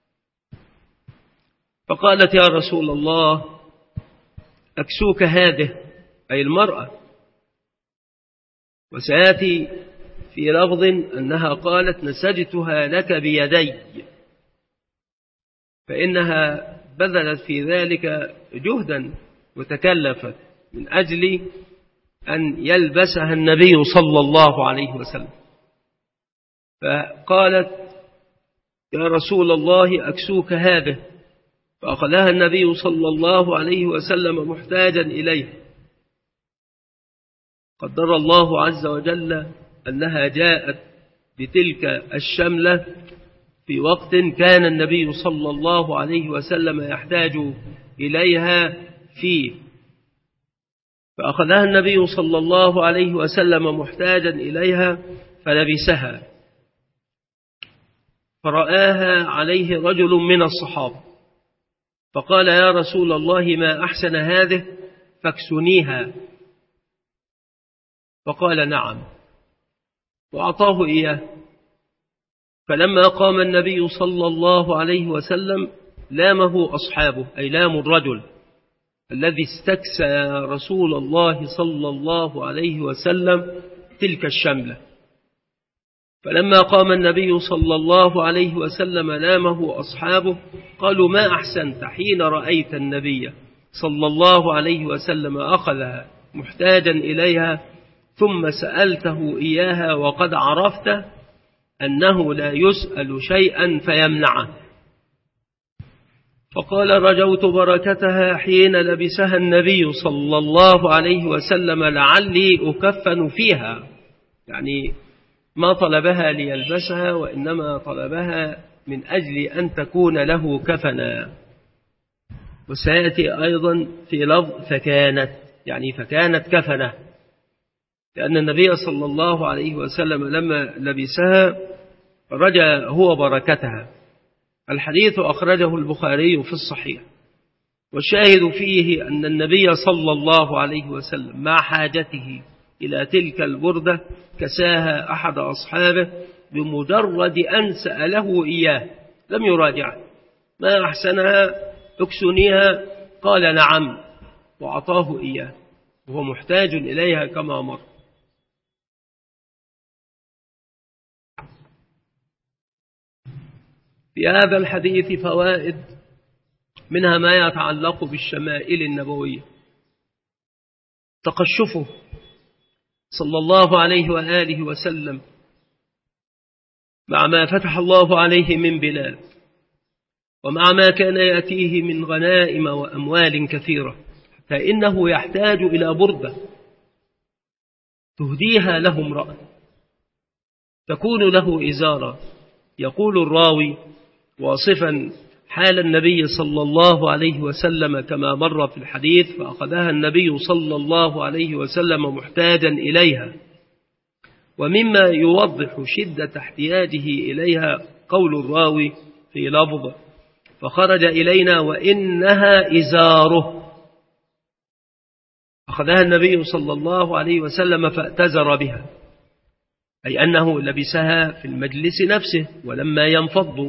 Speaker 1: فقالت يا رسول الله أكسوك هذه، أي المرأة. وسيأتي في لفظ أنها قالت نسجتها لك بيدي، فإنها بذلت في ذلك جهدا وتكلفت من أجل أن يلبسها النبي صلى الله عليه وسلم. فقالت يا رسول الله أكسوك هذه، فأخذها النبي صلى الله عليه وسلم محتاجا إليه. قدر الله عز وجل أنها جاءت بتلك الشملة في وقت كان النبي صلى الله عليه وسلم يحتاج إليها فيه، فأخذها النبي صلى الله عليه وسلم محتاجا إليها فلبسها. فرآها عليه رجل من الصحابة فقال: يا رسول الله ما أحسن هذه فاكسنيها. فقال: نعم، وأعطاه إياه. فلما قام النبي صلى الله عليه وسلم لامه أصحابه، أي لام الرجل الذي استكسى رسول الله صلى الله عليه وسلم تلك الشملة. فلما قام النبي صلى الله عليه وسلم لامه أصحابه قالوا: ما أحسنت حين رأيت النبي صلى الله عليه وسلم أخذها محتاجا إليها ثم سألته إياها وقد عرفت أنه لا يسأل شيئا فيمنعه. فقال: رجوت بركتها حين لبسها النبي صلى الله عليه وسلم لعلي أكفن فيها، يعني ما طلبها ليلبسها وإنما طلبها من أجل أن تكون له كفنا. وسيأتي أيضا في لفظ فكانت، يعني فكانت كفنه، لأن النبي صلى الله عليه وسلم لما لبسها رجى هو بركتها. الحديث أخرجه البخاري في الصحيح، والشاهد فيه أن النبي صلى الله عليه وسلم مع حاجته إلى تلك البردة كساها أحد أصحابه بمجرد أن سأله إياه، لم يراجع: ما أحسنها اكسنيها؟ قال: نعم، وأعطاه إياه وهو محتاج إليها كما مر. في هذا الحديث فوائد، منها ما يتعلق بالشمائل النبوية: تقشفه صلى الله عليه وآله وسلم مع ما فتح الله عليه من بلاد، ومع ما كان يأتيه من غنائم وأموال كثيرة، فإنه يحتاج إلى بردة تهديها له امرأة تكون له إزارا. يقول الراوي واصفا حال النبي صلى الله عليه وسلم كما مر في الحديث: فأخذها النبي صلى الله عليه وسلم محتاجا إليها. ومما يوضح شدة احتياجه إليها قول الراوي في لفظ: فخرج إلينا وإنها إزاره. أخذها النبي صلى الله عليه وسلم فاعتذر بها، أي أنه لبسها في المجلس نفسه ولما ينفض.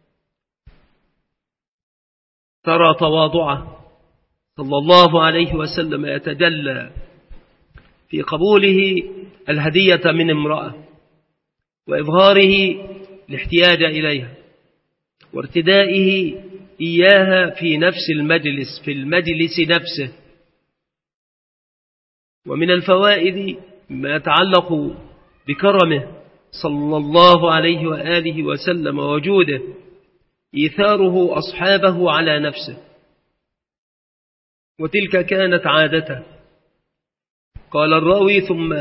Speaker 1: ترى تواضعه صلى الله عليه وسلم يتجلى في قبوله الهدية من امرأة وإظهاره الاحتياج إليها وارتدائه إياها في نفس المجلس، في المجلس نفسه. ومن الفوائد ما يتعلق بكرمه صلى الله عليه وآله وسلم وجوده إيثاره أصحابه على نفسه، وتلك كانت عادته. قال الراوي: ثم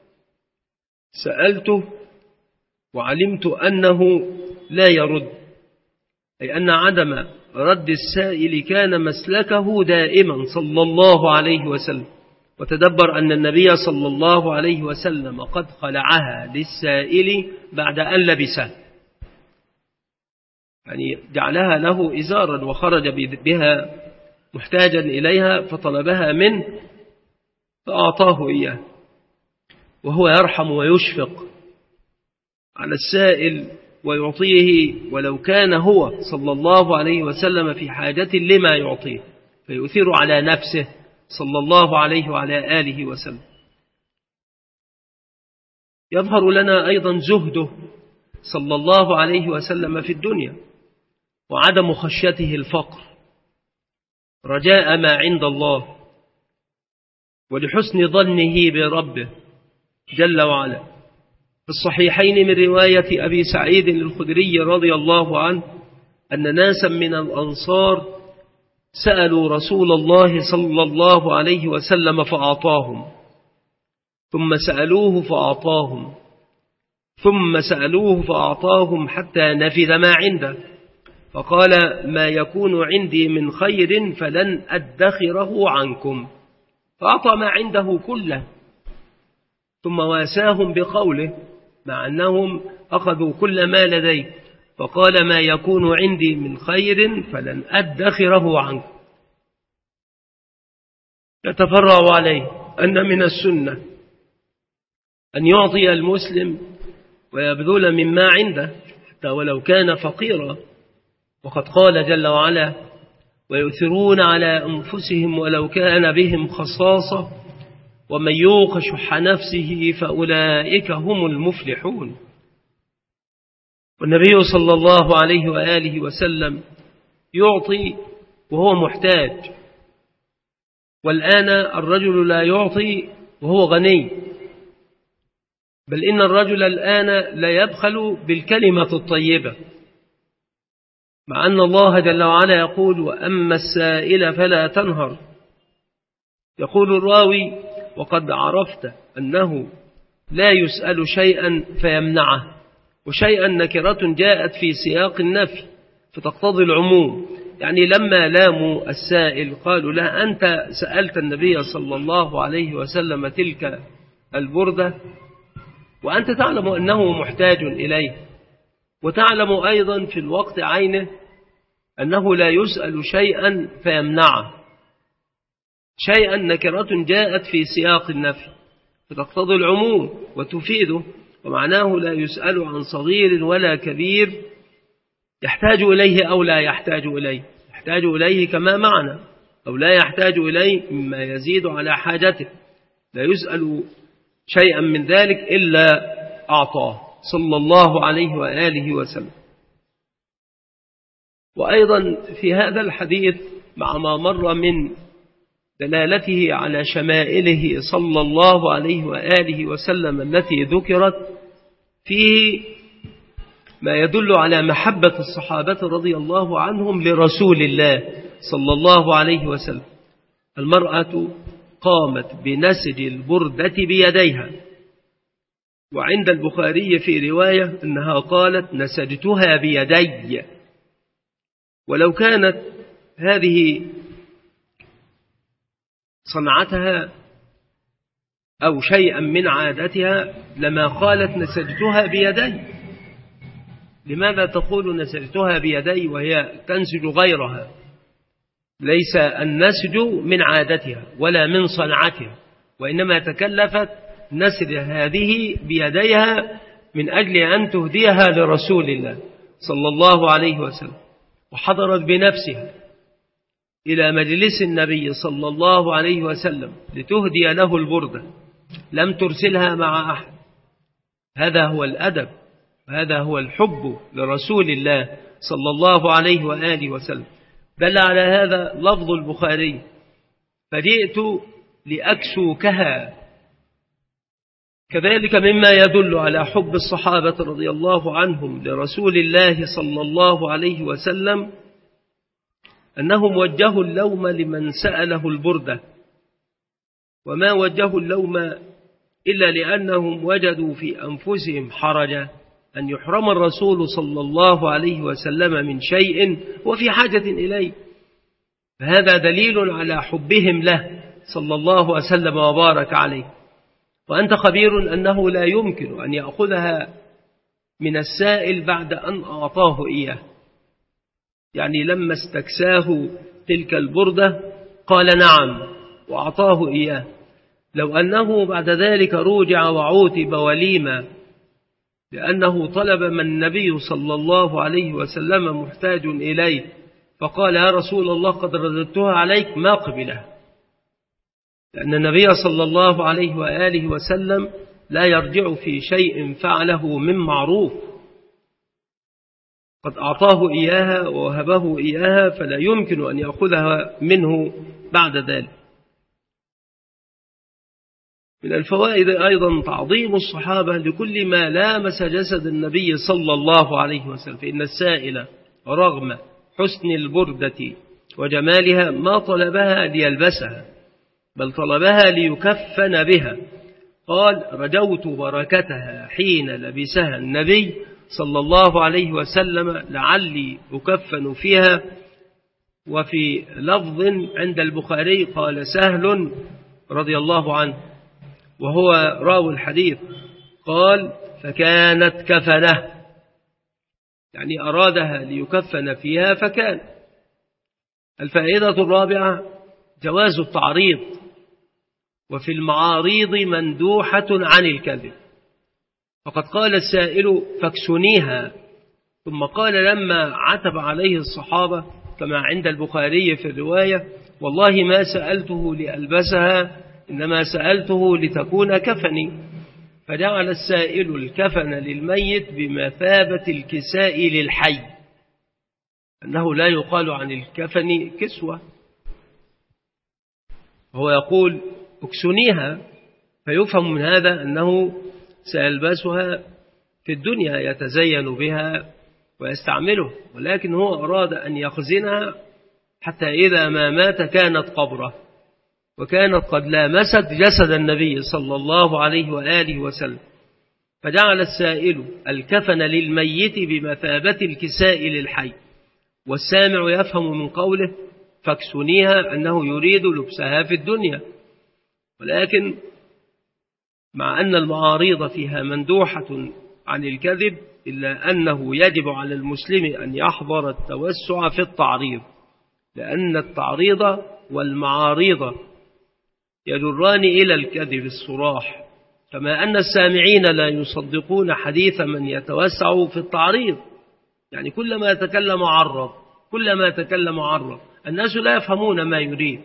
Speaker 1: سألته وعلمت أنه لا يرد، أي أن عدم رد السائل كان مسلكه دائما صلى الله عليه وسلم. وتدبر أن النبي صلى الله عليه وسلم قد خلعها للسائل بعد أن لبسها، يعني جعلها له إزارا وخرج بها محتاجا إليها فطلبها منه فأعطاه إياه، وهو يرحم ويشفق على السائل ويعطيه، ولو كان هو صلى الله عليه وسلم في حاجة لما يعطيه فيؤثر على نفسه صلى الله عليه وعلى آله وسلم. يظهر لنا أيضا زهده صلى الله عليه وسلم في الدنيا وعدم خشيته الفقر رجاء ما عند الله ولحسن ظنه بربه جل وعلا. في الصحيحين من رواية أبي سعيد الخدري رضي الله عنه أن ناسا من الأنصار سألوا رسول الله صلى الله عليه وسلم فأعطاهم، ثم سألوه فأعطاهم، ثم سألوه فأعطاهم حتى نفذ ما عنده، فقال: ما يكون عندي من خير فلن أدخره عنكم، فأعطى ما عنده كله. ثم واساهم بقوله مع أنهم أخذوا كل ما لديه: فقال ما يكون عندي من خير فلن أدخره عنكم. يتفرع عليه أن من السنة أن يعطي المسلم ويبذل مما عنده حتى ولو كان فقيرا، وقد قال جل وعلا ويؤثرون على أنفسهم ولو كان بهم خصاصة ومن يوق شح نفسه فأولئك هم المفلحون. والنبي صلى الله عليه وآله وسلم يعطي وهو محتاج، والآن الرجل لا يعطي وهو غني، بل إن الرجل الآن لا يبخل بالكلمة الطيبة، مع أن الله جل وعلا يقول وأما السائل فلا تنهر. يقول الراوي وقد عرفت أنه لا يسأل شيئا فيمنعه، وشيئا نكرة جاءت في سياق النفي فتقتضي العموم، يعني لما لاموا السائل قالوا له أنت سألت النبي صلى الله عليه وسلم تلك البردة وأنت تعلم أنه محتاج إليه، وتعلم أيضا في الوقت عينه أنه لا يسأل شيئا فيمنعه، شيئا نكرة جاءت في سياق النفي فتقتضي العموم وتفيده، ومعناه لا يسأل عن صغير ولا كبير يحتاج إليه أو لا يحتاج إليه، يحتاج إليه كما معنى أو لا يحتاج إليه مما يزيد على حاجته، لا يسأل شيئا من ذلك إلا أعطاه صلى الله عليه وآله وسلم. وأيضا في هذا الحديث مع ما مر من دلالته على شمائله صلى الله عليه وآله وسلم التي ذكرت فيه ما يدل على محبة الصحابة رضي الله عنهم لرسول الله صلى الله عليه وسلم. المرأة قامت بنسج البردة بيديها، وعند البخاري في رواية أنها قالت نسجتها بيدي، ولو كانت هذه صنعتها أو شيئا من عادتها لما قالت نسجتها بيدي. لماذا تقول نسجتها بيدي وهي تنسج غيرها؟ ليس النسج من عادتها ولا من صنعتها، وإنما تكلفت نسج هذه بيديها من أجل أن تهديها لرسول الله صلى الله عليه وسلم، وحضرت بنفسها إلى مجلس النبي صلى الله عليه وسلم لتهدي له البردة، لم ترسلها مع أحد. هذا هو الأدب، هذا هو الحب لرسول الله صلى الله عليه وآله وسلم. دل على هذا لفظ البخاري فجئت لأكسوكها. كذلك مما يدل على حب الصحابة رضي الله عنهم لرسول الله صلى الله عليه وسلم أنهم وجهوا اللوم لمن سأله البردة، وما وجهوا اللوم إلا لأنهم وجدوا في أنفسهم حرجا أن يحرم الرسول صلى الله عليه وسلم من شيء وفي حاجة إليه، فهذا دليل على حبهم له صلى الله وسلم وبارك عليه. وأنت خبير أنه لا يمكن أن يأخذها من السائل بعد أن أعطاه إياه، يعني لما استكساه تلك البردة قال نعم وأعطاه إياه، لو أنه بعد ذلك روجع وعوتب وليما لأنه طلب من النبي صلى الله عليه وسلم محتاج إليه فقال يا رسول الله قد رددتها عليك، ما قبلها، لأن النبي صلى الله عليه وآله وسلم لا يرجع في شيء فعله من معروف، قد أعطاه إياها ووهبه إياها فلا يمكن أن يأخذها منه بعد ذلك. من الفوائد أيضا تعظيم الصحابة لكل ما لامس جسد النبي صلى الله عليه وسلم، فإن السائل رغم حسن البردة وجمالها ما طلبها ليلبسها، بل طلبها ليكفن بها. قال رجوت بركتها حين لبسها النبي صلى الله عليه وسلم لعلي أكفن فيها. وفي لفظ عند البخاري قال سهل رضي الله عنه وهو راوي الحديث قال فكانت كفنه، يعني أرادها ليكفن فيها فكان. الفائدة الرابعة جواز التعريض، وفي المعاريض مندوحة عن الكذب. فقد قال السائل فاكسنيها، ثم قال لما عتب عليه الصحابة كما عند البخاري في الرواية: والله ما سألته لألبسها، إنما سألته لتكون كفني. فجعل السائل الكفن للميت بمثابة الكساء للحي، أنه لا يقال عن الكفن كسوة، هو يقول اكسنيها، فيفهم من هذا أنه سيلبسها في الدنيا يتزين بها ويستعمله، ولكن هو أراد أن يخزنها حتى إذا ما مات كانت قبره، وكانت قد لامست جسد النبي صلى الله عليه وآله وسلم. فجعل السائل الكفن للميت بمثابة الكساء للحي، والسامع يفهم من قوله فاكسنيها أنه يريد لبسها في الدنيا. ولكن مع أن المعاريض فيها مندوحة عن الكذب، إلا أنه يجب على المسلم أن يحضر التوسع في التعريض، لأن التعريض والمعاريض يجران إلى الكذب الصراح، كما أن السامعين لا يصدقون حديث من يتوسع في التعريض، يعني كلما تكلم عرض، كلما تكلم عرض، الناس لا يفهمون ما يريد،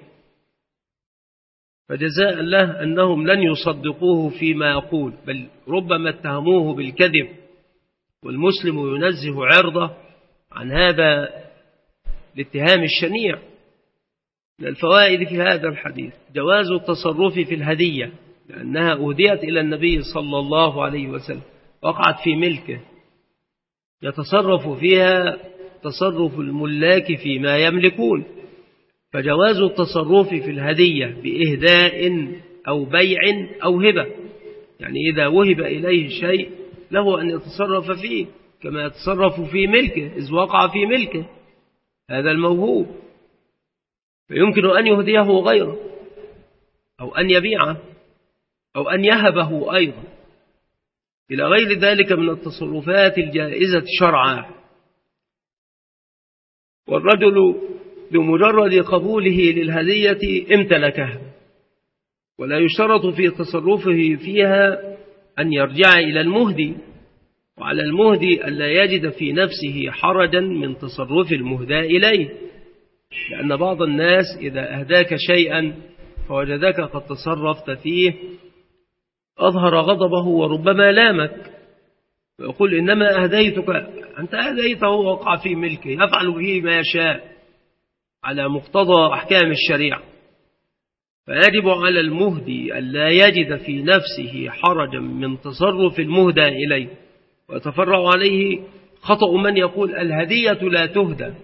Speaker 1: فجزاء له أنهم لن يصدقوه فيما يقول، بل ربما اتهموه بالكذب، والمسلم ينزه عرضه عن هذا الاتهام الشنيع. من الفوائد في هذا الحديث جواز التصرف في الهدية، لأنها أهديت إلى النبي صلى الله عليه وسلم، وقعت في ملكه، يتصرف فيها تصرف الملاك فيما يملكون. فجواز التصرف في الهدية بإهداء أو بيع أو هبة، يعني إذا وهب إليه شيء له أن يتصرف فيه كما يتصرف في ملكه إذ وقع في ملكه هذا الموهوب، فيمكن أن يهديه غيره، أو أن يبيعه، أو أن يهبه أيضا، إلى غير ذلك من التصرفات الجائزة شرعا. والرجل بمجرد قبوله للهدية امتلكها، ولا يشترط في تصرفه فيها أن يرجع إلى المهدي، وعلى المهدي ألا يجد في نفسه حرجا من تصرف المهدى إليه، لأن بعض الناس إذا أهداك شيئا فوجدك قد تصرفت فيه أظهر غضبه وربما لامك، ويقول إنما أهديتك، أنت أهديته وقع في ملكه يفعل به ما يشاء على مقتضى أحكام الشريعة. فيجب على المهدي ألا يجد في نفسه حرجا من تصرف المهدى إليه، ويتفرع عليه خطأ من يقول الهدية لا تهدى.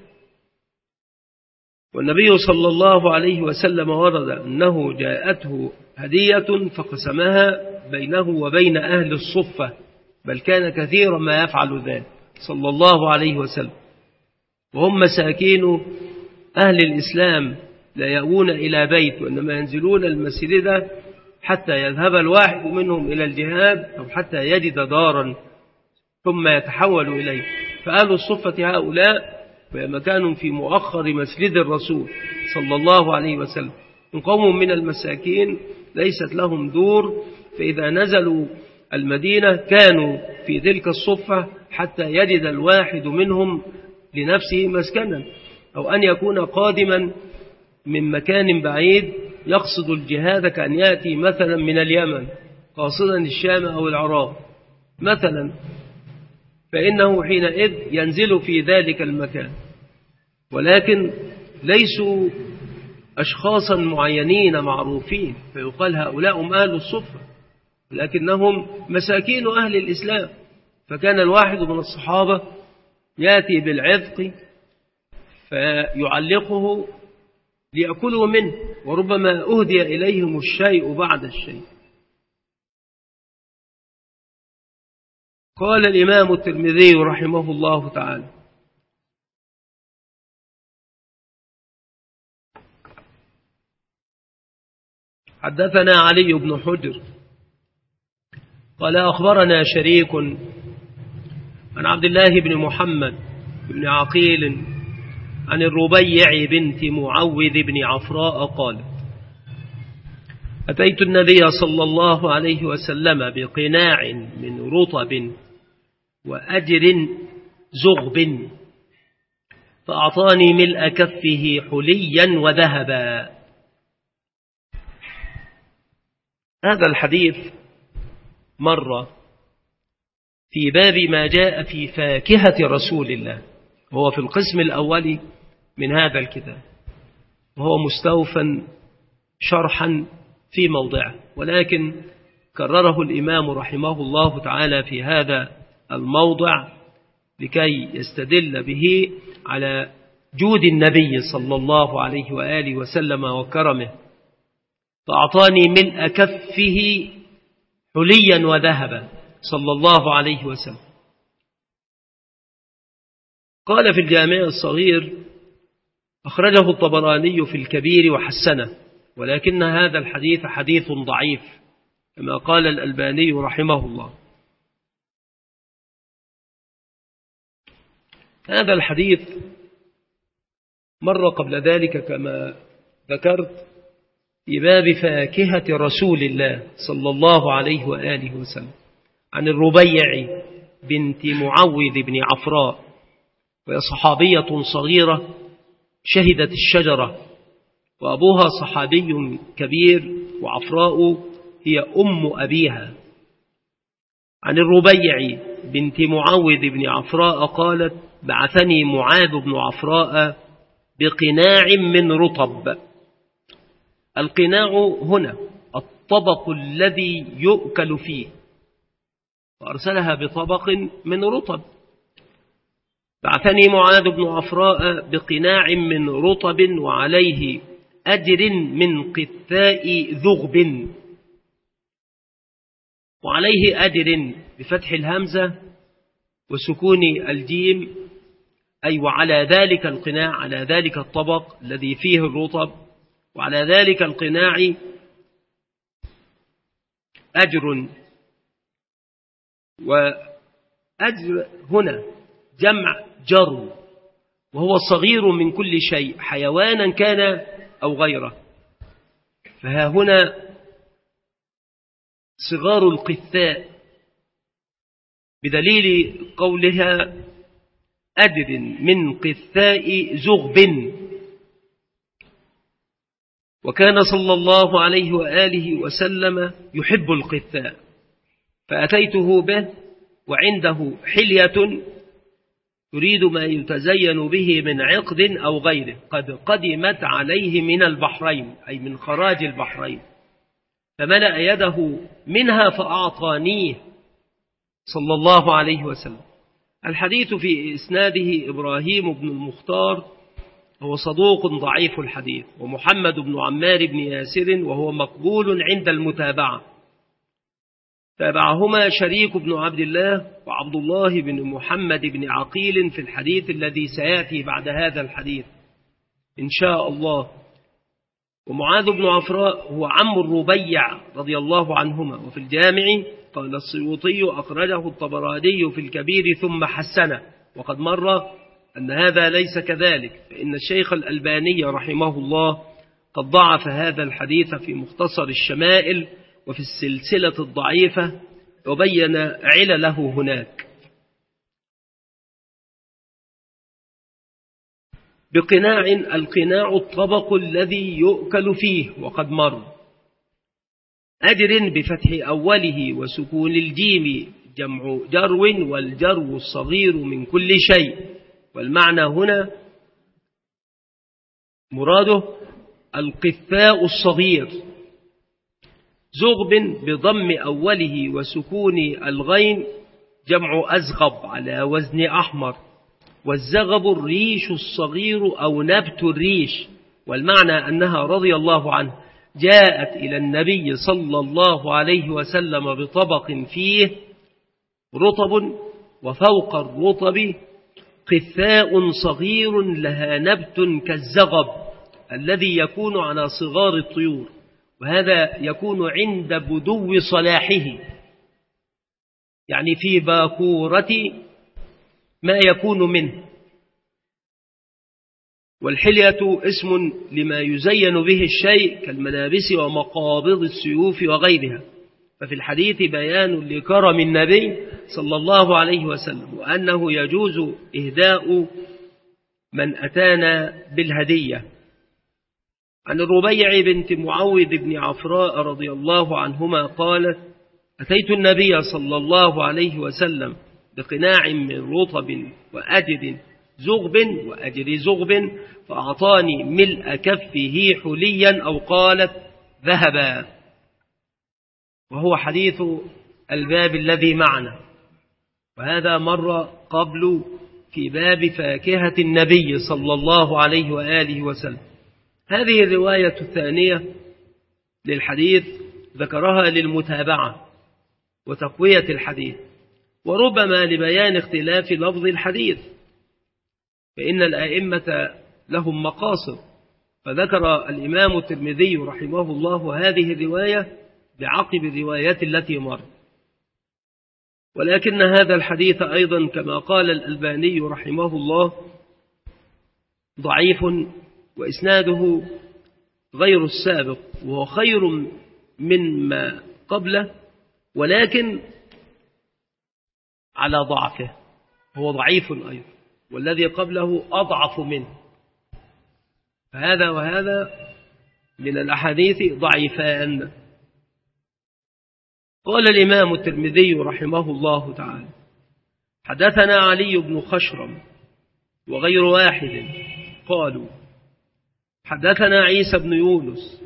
Speaker 1: والنبي صلى الله عليه وسلم ورد أنه جاءته هدية فقسمها بينه وبين أهل الصفة، بل كان كثيرا ما يفعل ذلك صلى الله عليه وسلم، وهم مساكين أهل الإسلام لا يأوون إلى بيت، وإنما ينزلون المسجد حتى يذهب الواحد منهم إلى الجهاد، أو حتى يجد دارا ثم يتحول إليه. فأهل الصفة هؤلاء مكان في مؤخر مسجد الرسول صلى الله عليه وسلم، قوم من المساكين ليست لهم دور، فإذا نزلوا المدينة كانوا في تلك الصفة حتى يجد الواحد منهم لنفسه مسكنا، أو أن يكون قادما من مكان بعيد يقصد الجهاد، كأن يأتي مثلا من اليمن قاصدا الشام أو العراق مثلا، فإنه حينئذ ينزل في ذلك المكان، ولكن ليسوا أشخاصا معينين معروفين فيقال هؤلاء هم أهل الصفة، لكنهم مساكين أهل الإسلام. فكان الواحد من الصحابة يأتي بالعذق فيعلقه ليأكلوا منه، وربما أهدي إليهم الشيء بعد الشيء. قال الإمام الترمذي رحمه الله تعالى: حدثنا علي بن حجر قال أخبرنا شريك عن عبد الله بن محمد بن عقيل عن الربيع بنت معوذ بن عفراء قالت: أتيت النبي صلى الله عليه وسلم بقناع من رطب وأجر زغب، فأعطاني ملء كفه حليا وذهبا. هذا الحديث مر في باب ما جاء في فاكهة رسول الله، وهو في القسم الأول من هذا الكتاب، وهو مستوفى شرحا في موضعه، ولكن كرره الإمام رحمه الله تعالى في هذا الموضع لكي يستدل به على جود النبي صلى الله عليه وآله وسلم وكرمه. فأعطاني ملء كفه حليا وذهبا صلى الله عليه وسلم. قال في الجامع الصغير: أخرجه الطبراني في الكبير وحسنه، ولكن هذا الحديث حديث ضعيف كما قال الألباني رحمه الله. هذا الحديث مر قبل ذلك كما ذكرت في باب فاكهة رسول الله صلى الله عليه وآله وسلم، عن الربيع بنت معوذ بن عفراء، وهي صحابية صغيرة شهدت الشجرة، وأبوها صحابي كبير، وعفراء هي أم أبيها. عن الربيع بنت معوذ بن عفراء قالت: بعثني معاذ بن عفراء بقناع من رطب. القناع هنا الطبق الذي يؤكل فيه، وأرسلها بطبق من رطب. بعثني معاذ بن عفراء بقناع من رطب وعليه أجر من قثاء ذغب، وعليه أجر بفتح الهمزة وسكون الجيم، أي وعلى ذلك القناع، على ذلك الطبق الذي فيه الرطب، وعلى ذلك القناع أجر. وأجر هنا جمع جرو، وهو صغير من كل شيء، حيوانا كان أو غيره. فها هنا صغار القثاء بدليل قولها أجر من قثاء زغب. وكان صلى الله عليه وآله وسلم يحب القثاء، فأتيته به وعنده حلية يريد ما يتزين به من عقد أو غيره قد قدمت عليه من البحرين، أي من خراج البحرين، فملأ يده منها فأعطانيه صلى الله عليه وسلم. الحديث في إسناده إبراهيم بن المختار، هو صدوق ضعيف الحديث، ومحمد بن عمار بن ياسر وهو مقبول عند المتابعة، تابعهما شريك بن عبد الله وعبد الله بن محمد بن عقيل في الحديث الذي سيأتي بعد هذا الحديث إن شاء الله. ومعاذ بن عفراء هو عم الربيع رضي الله عنهما. وفي الجامع قال السيوطي: أخرجه الطبراني في الكبير ثم حسنه. وقد مر أن هذا ليس كذلك، فإن الشيخ الألباني رحمه الله قد ضعف هذا الحديث في مختصر الشمائل وفي السلسلة الضعيفة، وبين علله هناك. بقناع، القناع الطبق الذي يؤكل فيه، وقد مر. أجر بفتح أوله وسكون الجيم جمع جرو، والجرو الصغير من كل شيء. والمعنى هنا مراده القثاء الصغير. زغب بضم أوله وسكون الغين جمع أزغب على وزن أحمر، والزغب الريش الصغير أو نبت الريش. والمعنى أنها رضي الله عنه جاءت إلى النبي صلى الله عليه وسلم بطبق فيه رطب، وفوق الرطب قثاء صغير لها نبت كالزغب الذي يكون على صغار الطيور، وهذا يكون عند بدو صلاحه، يعني في باكورة ما يكون منه. والحلية اسم لما يزين به الشيء كالملابس ومقابض السيوف وغيرها. ففي الحديث بيان لكرم النبي صلى الله عليه وسلم، وأنه يجوز إهداء من أتانا بالهدية. عن الربيع بنت معوذ بن عفراء رضي الله عنهما قالت: أتيت النبي صلى الله عليه وسلم بقناع من رطب وأجر زغب فأعطاني ملء كفه حليا أو قالت ذهبا. وهو حديث الباب الذي معنا، وهذا مر قبل في باب فاكهة النبي صلى الله عليه وآله وسلم. هذه الرواية الثانية للحديث ذكرها للمتابعة وتقوية الحديث، وربما لبيان اختلاف لفظ الحديث، فإن الأئمة لهم مقاصد. فذكر الإمام الترمذي رحمه الله هذه الرواية بعقب الروايات التي مر. ولكن هذا الحديث أيضا كما قال الألباني رحمه الله ضعيف، وإسناده غير السابق، وهو خير مما قبله، ولكن على ضعفه، هو ضعيف أيضا، والذي قبله أضعف منه. فهذا وهذا من الأحاديث ضعيفان. قال الإمام الترمذي رحمه الله تعالى: حدثنا علي بن خشرم وغير واحد قالوا حدثنا عيسى بن يونس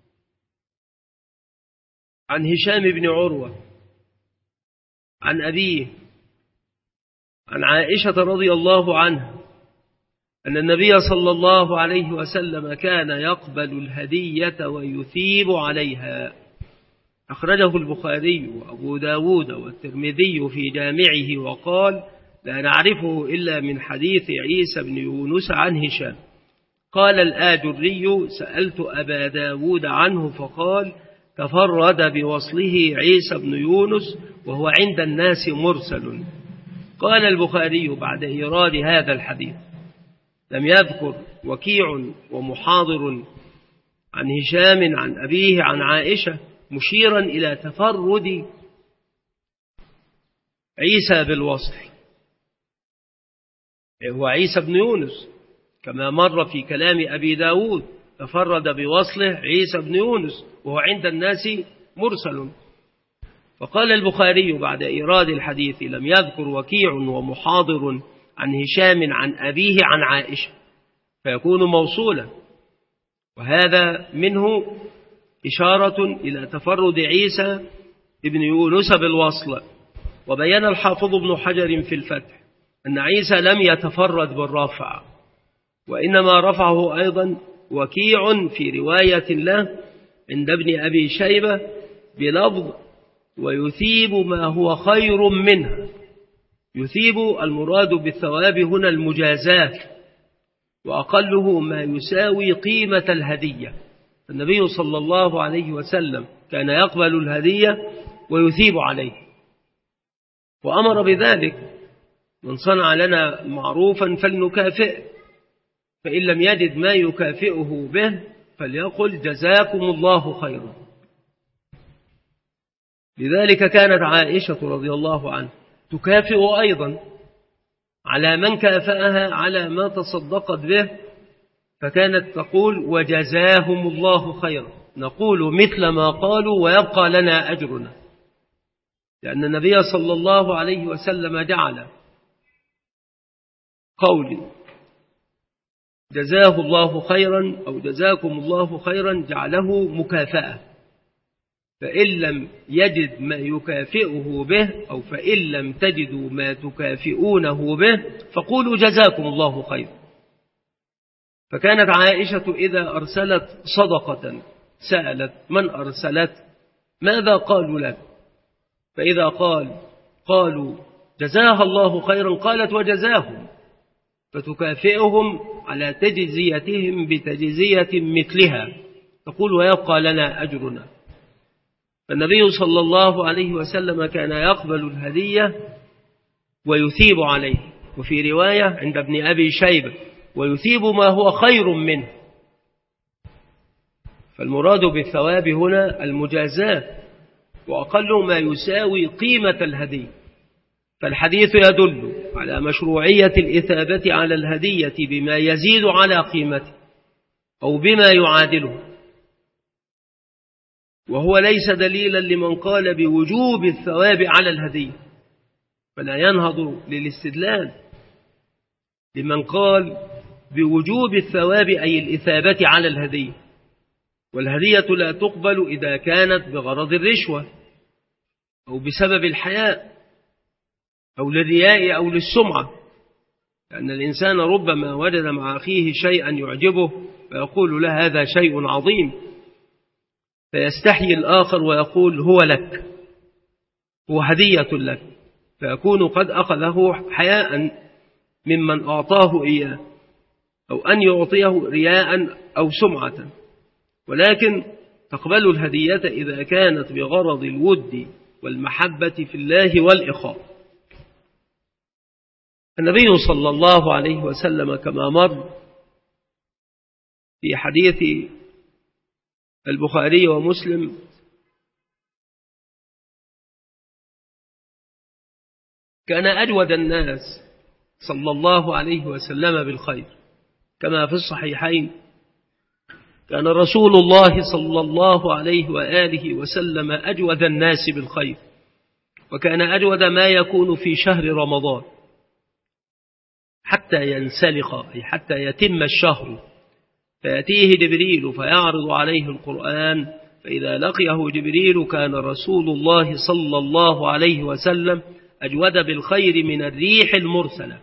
Speaker 1: عن هشام بن عروة عن أبيه عن عائشة رضي الله عنها أن النبي صلى الله عليه وسلم كان يقبل الهدية ويثيب عليها. أخرجه البخاري وأبو داود والترمذي في جامعه، وقال: لا نعرفه إلا من حديث عيسى بن يونس عن هشام. قال الآجري: سألت أبا داود عنه فقال: تفرد بوصله عيسى بن يونس وهو عند الناس مرسل. قال البخاري بعد إيراد هذا الحديث: لم يذكر وكيع ومحاضر عن هشام عن أبيه عن عائشة، مشيرا إلى تفرد عيسى بالوصل، هو عيسى بن يونس، كما مر في كلام أبي داود: تفرد بوصله عيسى بن يونس وهو عند الناس مرسل. فقال البخاري بعد إيراد الحديث: لم يذكر وكيع ومحاضر عن هشام عن أبيه عن عائشة، فيكون موصولا، وهذا منه إشارة إلى تفرد عيسى ابن يونس بالوصل. وبين الحافظ ابن حجر في الفتح أن عيسى لم يتفرد بالرفع، وإنما رفعه أيضا وكيع في رواية له عند ابن أبي شيبة بلفظ: ويثيب ما هو خير منها. يثيب المراد بالثواب هنا المجازات، وأقله ما يساوي قيمة الهدية. النبي صلى الله عليه وسلم كان يقبل الهدية ويثيب عليه، وأمر بذلك: من صنع لنا معروفا فلنكافئه، فإن لم يجد ما يكافئه به فليقل جزاكم الله خيرا. لذلك كانت عائشة رضي الله عنها تكافئ أيضا على من كافأها على ما تصدقت به، فكانت تقول: وجزاهم الله خيرا، نقول مثل ما قالوا ويبقى لنا أجرنا، لأن النبي صلى الله عليه وسلم جعل قولي جزاه الله خيرا أو جزاكم الله خيرا جعله مكافأة، فإن لم يجد ما يكافئه به أو فإن لم تجدوا ما تكافئونه به فقولوا جزاكم الله خيرا. فكانت عائشة إذا أرسلت صدقة سألت من أرسلت ماذا قالوا لك، فإذا قالوا جزاها الله خيرا قالت وجزاهم، فتكافئهم على تجزيتهم بتجزية مثلها، تقول ويبقى لنا أجرنا. فالنبي صلى الله عليه وسلم كان يقبل الهدية ويثيب عليه، وفي رواية عند ابن أبي شيبة ويثيب ما هو خير منه. فالمراد بالثواب هنا المجازاة وأقل ما يساوي قيمة الهدية. فالحديث يدل على مشروعية الإثابة على الهدية بما يزيد على قيمته أو بما يعادله، وهو ليس دليلا لمن قال بوجوب الثواب على الهدية، فلا ينهض للاستدلال لمن قال بوجوب الثواب أي الإثابة على الهدية. والهدية لا تقبل إذا كانت بغرض الرشوة أو بسبب الحياء أو للرياء أو للسمعة، لأن الإنسان ربما وجد مع أخيه شيئا يعجبه فيقول له هذا شيء عظيم، فيستحيي الآخر ويقول هو لك، هو هدية لك، فيكون قد أخذه حياء ممن أعطاه إياه، أو أن يعطيه رياء أو سمعة. ولكن تقبل الهدية إذا كانت بغرض الود والمحبة في الله والإخاء. النبي صلى الله عليه وسلم كما مر في حديث البخاري ومسلم كان أجود الناس صلى الله عليه وسلم بالخير، كما في الصحيحين كان رسول الله صلى الله عليه وآله وسلم أجود الناس بالخير، وكان أجود ما يكون في شهر رمضان حتى ينسلخ أي حتى يتم الشهر، فيأتيه جبريل فيعرض عليه القرآن، فإذا لقيه جبريل كان رسول الله صلى الله عليه وسلم أجود بالخير من الريح المرسلة.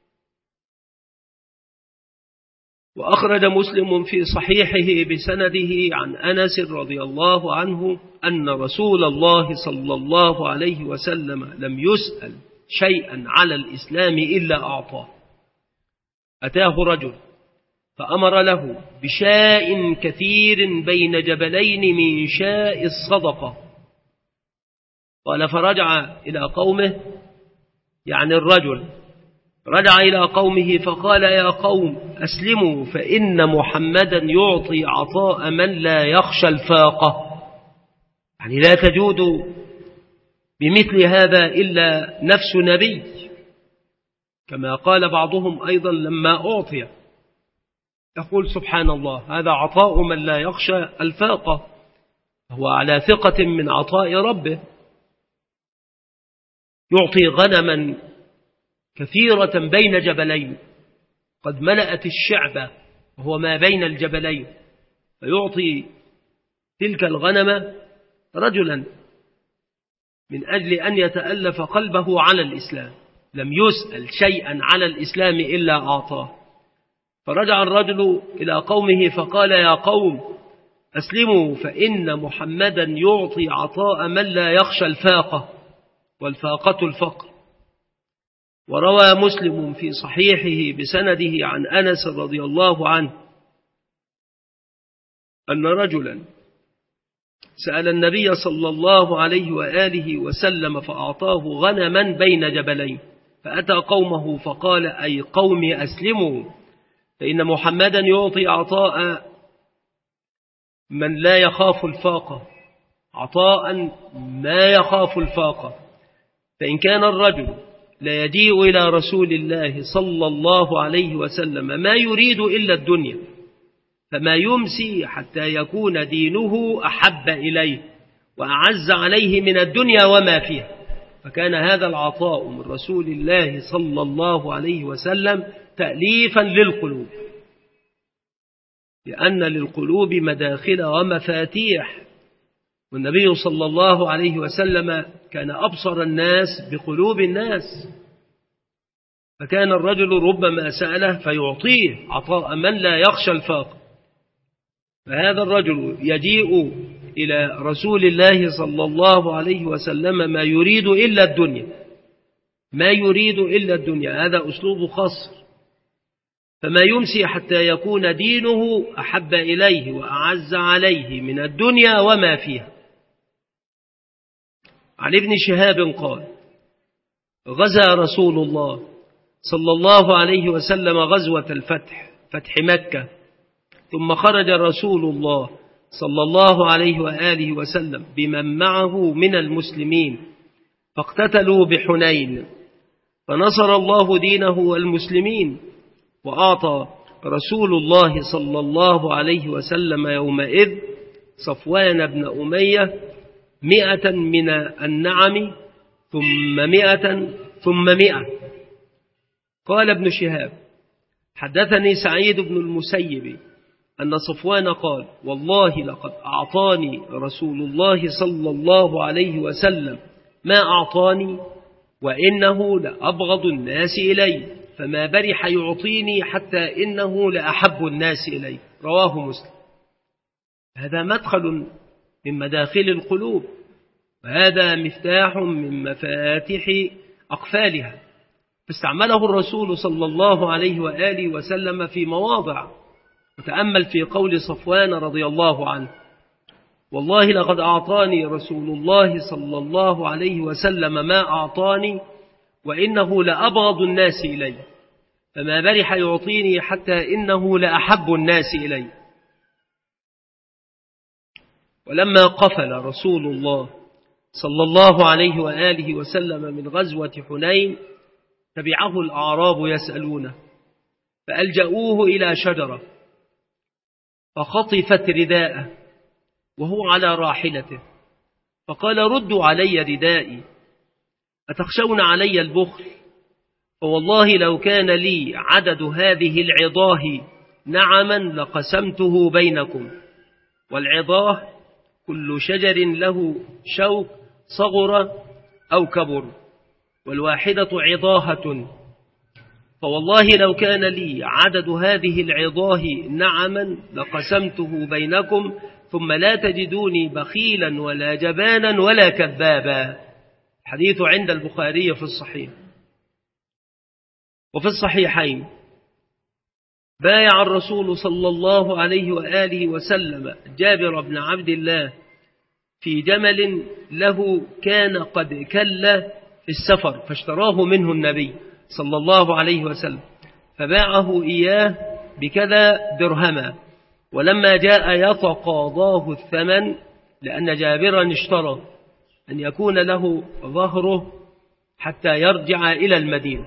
Speaker 1: وأخرج مسلم في صحيحه بسنده عن أنس رضي الله عنه أن رسول الله صلى الله عليه وسلم لم يسأل شيئا على الإسلام إلا أعطاه. أتاه رجل فأمر له بشاء كثير بين جبلين من شاء الصدقة، قال فرجع إلى قومه، يعني الرجل رجع إلى قومه فقال يا قوم أسلموا فإن محمدا يعطي عطاء من لا يخشى الفاقة، يعني لا تجود بمثل هذا إلا نفس نبي، كما قال بعضهم أيضا لما أعطي يقول سبحان الله هذا عطاء من لا يخشى الفاقة، هو على ثقة من عطاء ربه، يعطي غنما كثيرة بين جبلين قد ملأت الشعب وهو ما بين الجبلين، فيعطي تلك الغنم رجلا من أجل أن يتألف قلبه على الإسلام، لم يسأل شيئا على الإسلام إلا أعطاه. فرجع الرجل إلى قومه فقال يا قوم أسلموا فإن محمدا يعطي عطاء من لا يخشى الفاقة، والفاقة الفقر. وروى مسلم في صحيحه بسنده عن أنس رضي الله عنه أن رجلا سأل النبي صلى الله عليه وآله وسلم فأعطاه غنما بين جبلين، فأتى قومه فقال أي قوم أسلموا فإن محمدا يعطي عطاء من لا يخاف الفاقة، عطاء ما يخاف الفاقة. فإن كان الرجل لا يجيء إلى رسول الله صلى الله عليه وسلم ما يريد إلا الدنيا، فما يمسي حتى يكون دينه أحب إليه وأعز عليه من الدنيا وما فيها. فكان هذا العطاء من رسول الله صلى الله عليه وسلم تأليفا للقلوب، لأن للقلوب مداخل ومفاتيح، والنبي صلى الله عليه وسلم كان أبصر الناس بقلوب الناس، فكان الرجل ربما سأله فيعطيه عطاء من لا يخشى الفاقة. فهذا الرجل يجيء إلى رسول الله صلى الله عليه وسلم ما يريد إلا الدنيا، ما يريد إلا الدنيا، هذا أسلوب خاص. فما يمسي حتى يكون دينه أحب إليه وأعز عليه من الدنيا وما فيها. عن ابن شهاب قال غزا رسول الله صلى الله عليه وسلم غزوة الفتح، فتح مكة، ثم خرج رسول الله صلى الله عليه وآله وسلم بمن معه من المسلمين فاقتتلوا بحنين، فنصر الله دينه والمسلمين، وأعطى رسول الله صلى الله عليه وسلم يومئذ صفوان بن أمية 100 من النعم ثم 100 ثم 100. قال ابن شهاب: حدثني سعيد بن المسيب أن صفوان قال: والله لقد أعطاني رسول الله صلى الله عليه وسلم ما أعطاني وإنه لأبغض الناس إلي، فما برح يعطيني حتى إنه لأحب الناس إلي. رواه مسلم. هذا مدخل من مداخل القلوب، وهذا مفتاح من مفاتيح أقفالها، فاستعمله الرسول صلى الله عليه وآله وسلم في مواضع. وتأمل في قول صفوان رضي الله عنه: والله لقد أعطاني رسول الله صلى الله عليه وسلم ما أعطاني وإنه لأبغض الناس إلي، فما برح يعطيني حتى إنه لأحب الناس إلي. ولما قفل رسول الله صلى الله عليه وآله وسلم من غزوة حنين تبعه الأعراب يسألونه، فألجأوه إلى شجرة فخطفت رداءه وهو على راحلته، فقال: ردوا علي ردائي، أتخشون علي البخل؟ فوالله لو كان لي عدد هذه العضاه نعما لقسمته بينكم، والعضاه كل شجر له شوك صغر أو كبر، والواحدة عضاهة، فوالله لو كان لي عدد هذه العضاه نعما لقسمته بينكم، ثم لا تجدوني بخيلا ولا جبانا ولا كذابا. حديث عند البخاري في الصحيح. وفي الصحيحين بايع الرسول صلى الله عليه وآله وسلم جابر بن عبد الله في جمل له كان قد كل في السفر، فاشتراه منه النبي صلى الله عليه وسلم، فباعه إياه بكذا درهما. ولما جاء يتقاضاه الثمن، لأن جابرا اشترى أن يكون له ظهره حتى يرجع إلى المدينة،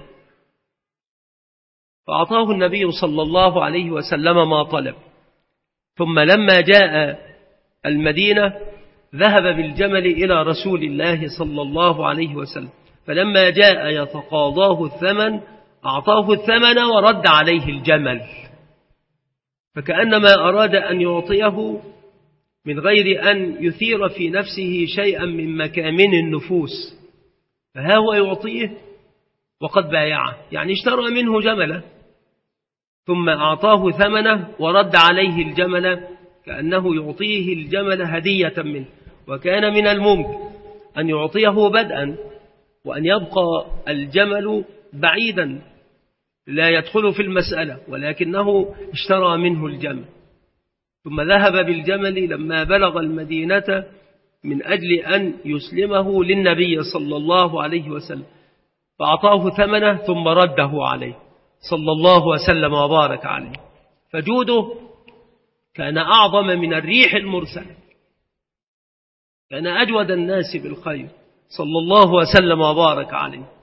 Speaker 1: فأعطاه النبي صلى الله عليه وسلم ما طلب. ثم لما جاء المدينة ذهب بالجمل إلى رسول الله صلى الله عليه وسلم، فلما جاء يتقاضاه الثمن أعطاه الثمن ورد عليه الجمل، فكأنما أراد أن يعطيه من غير أن يثير في نفسه شيئا من مكامن النفوس، فها هو يعطيه وقد بايعه، يعني اشترى منه جمله ثم أعطاه ثمنه ورد عليه الجمل، كأنه يعطيه الجمل هدية منه. وكان من الممكن أن يعطيه بدءا وأن يبقى الجمل بعيدا لا يدخل في المسألة، ولكنه اشترى منه الجمل ثم ذهب بالجمل لما بلغ المدينة من أجل أن يسلمه للنبي صلى الله عليه وسلم، فأعطاه ثمنه ثم رده عليه صلى الله وسلم وبارك عليه. فجوده كان أعظم من الريح المرسلة، كان أجود الناس بالخير صلى الله وسلم وبارك عليه.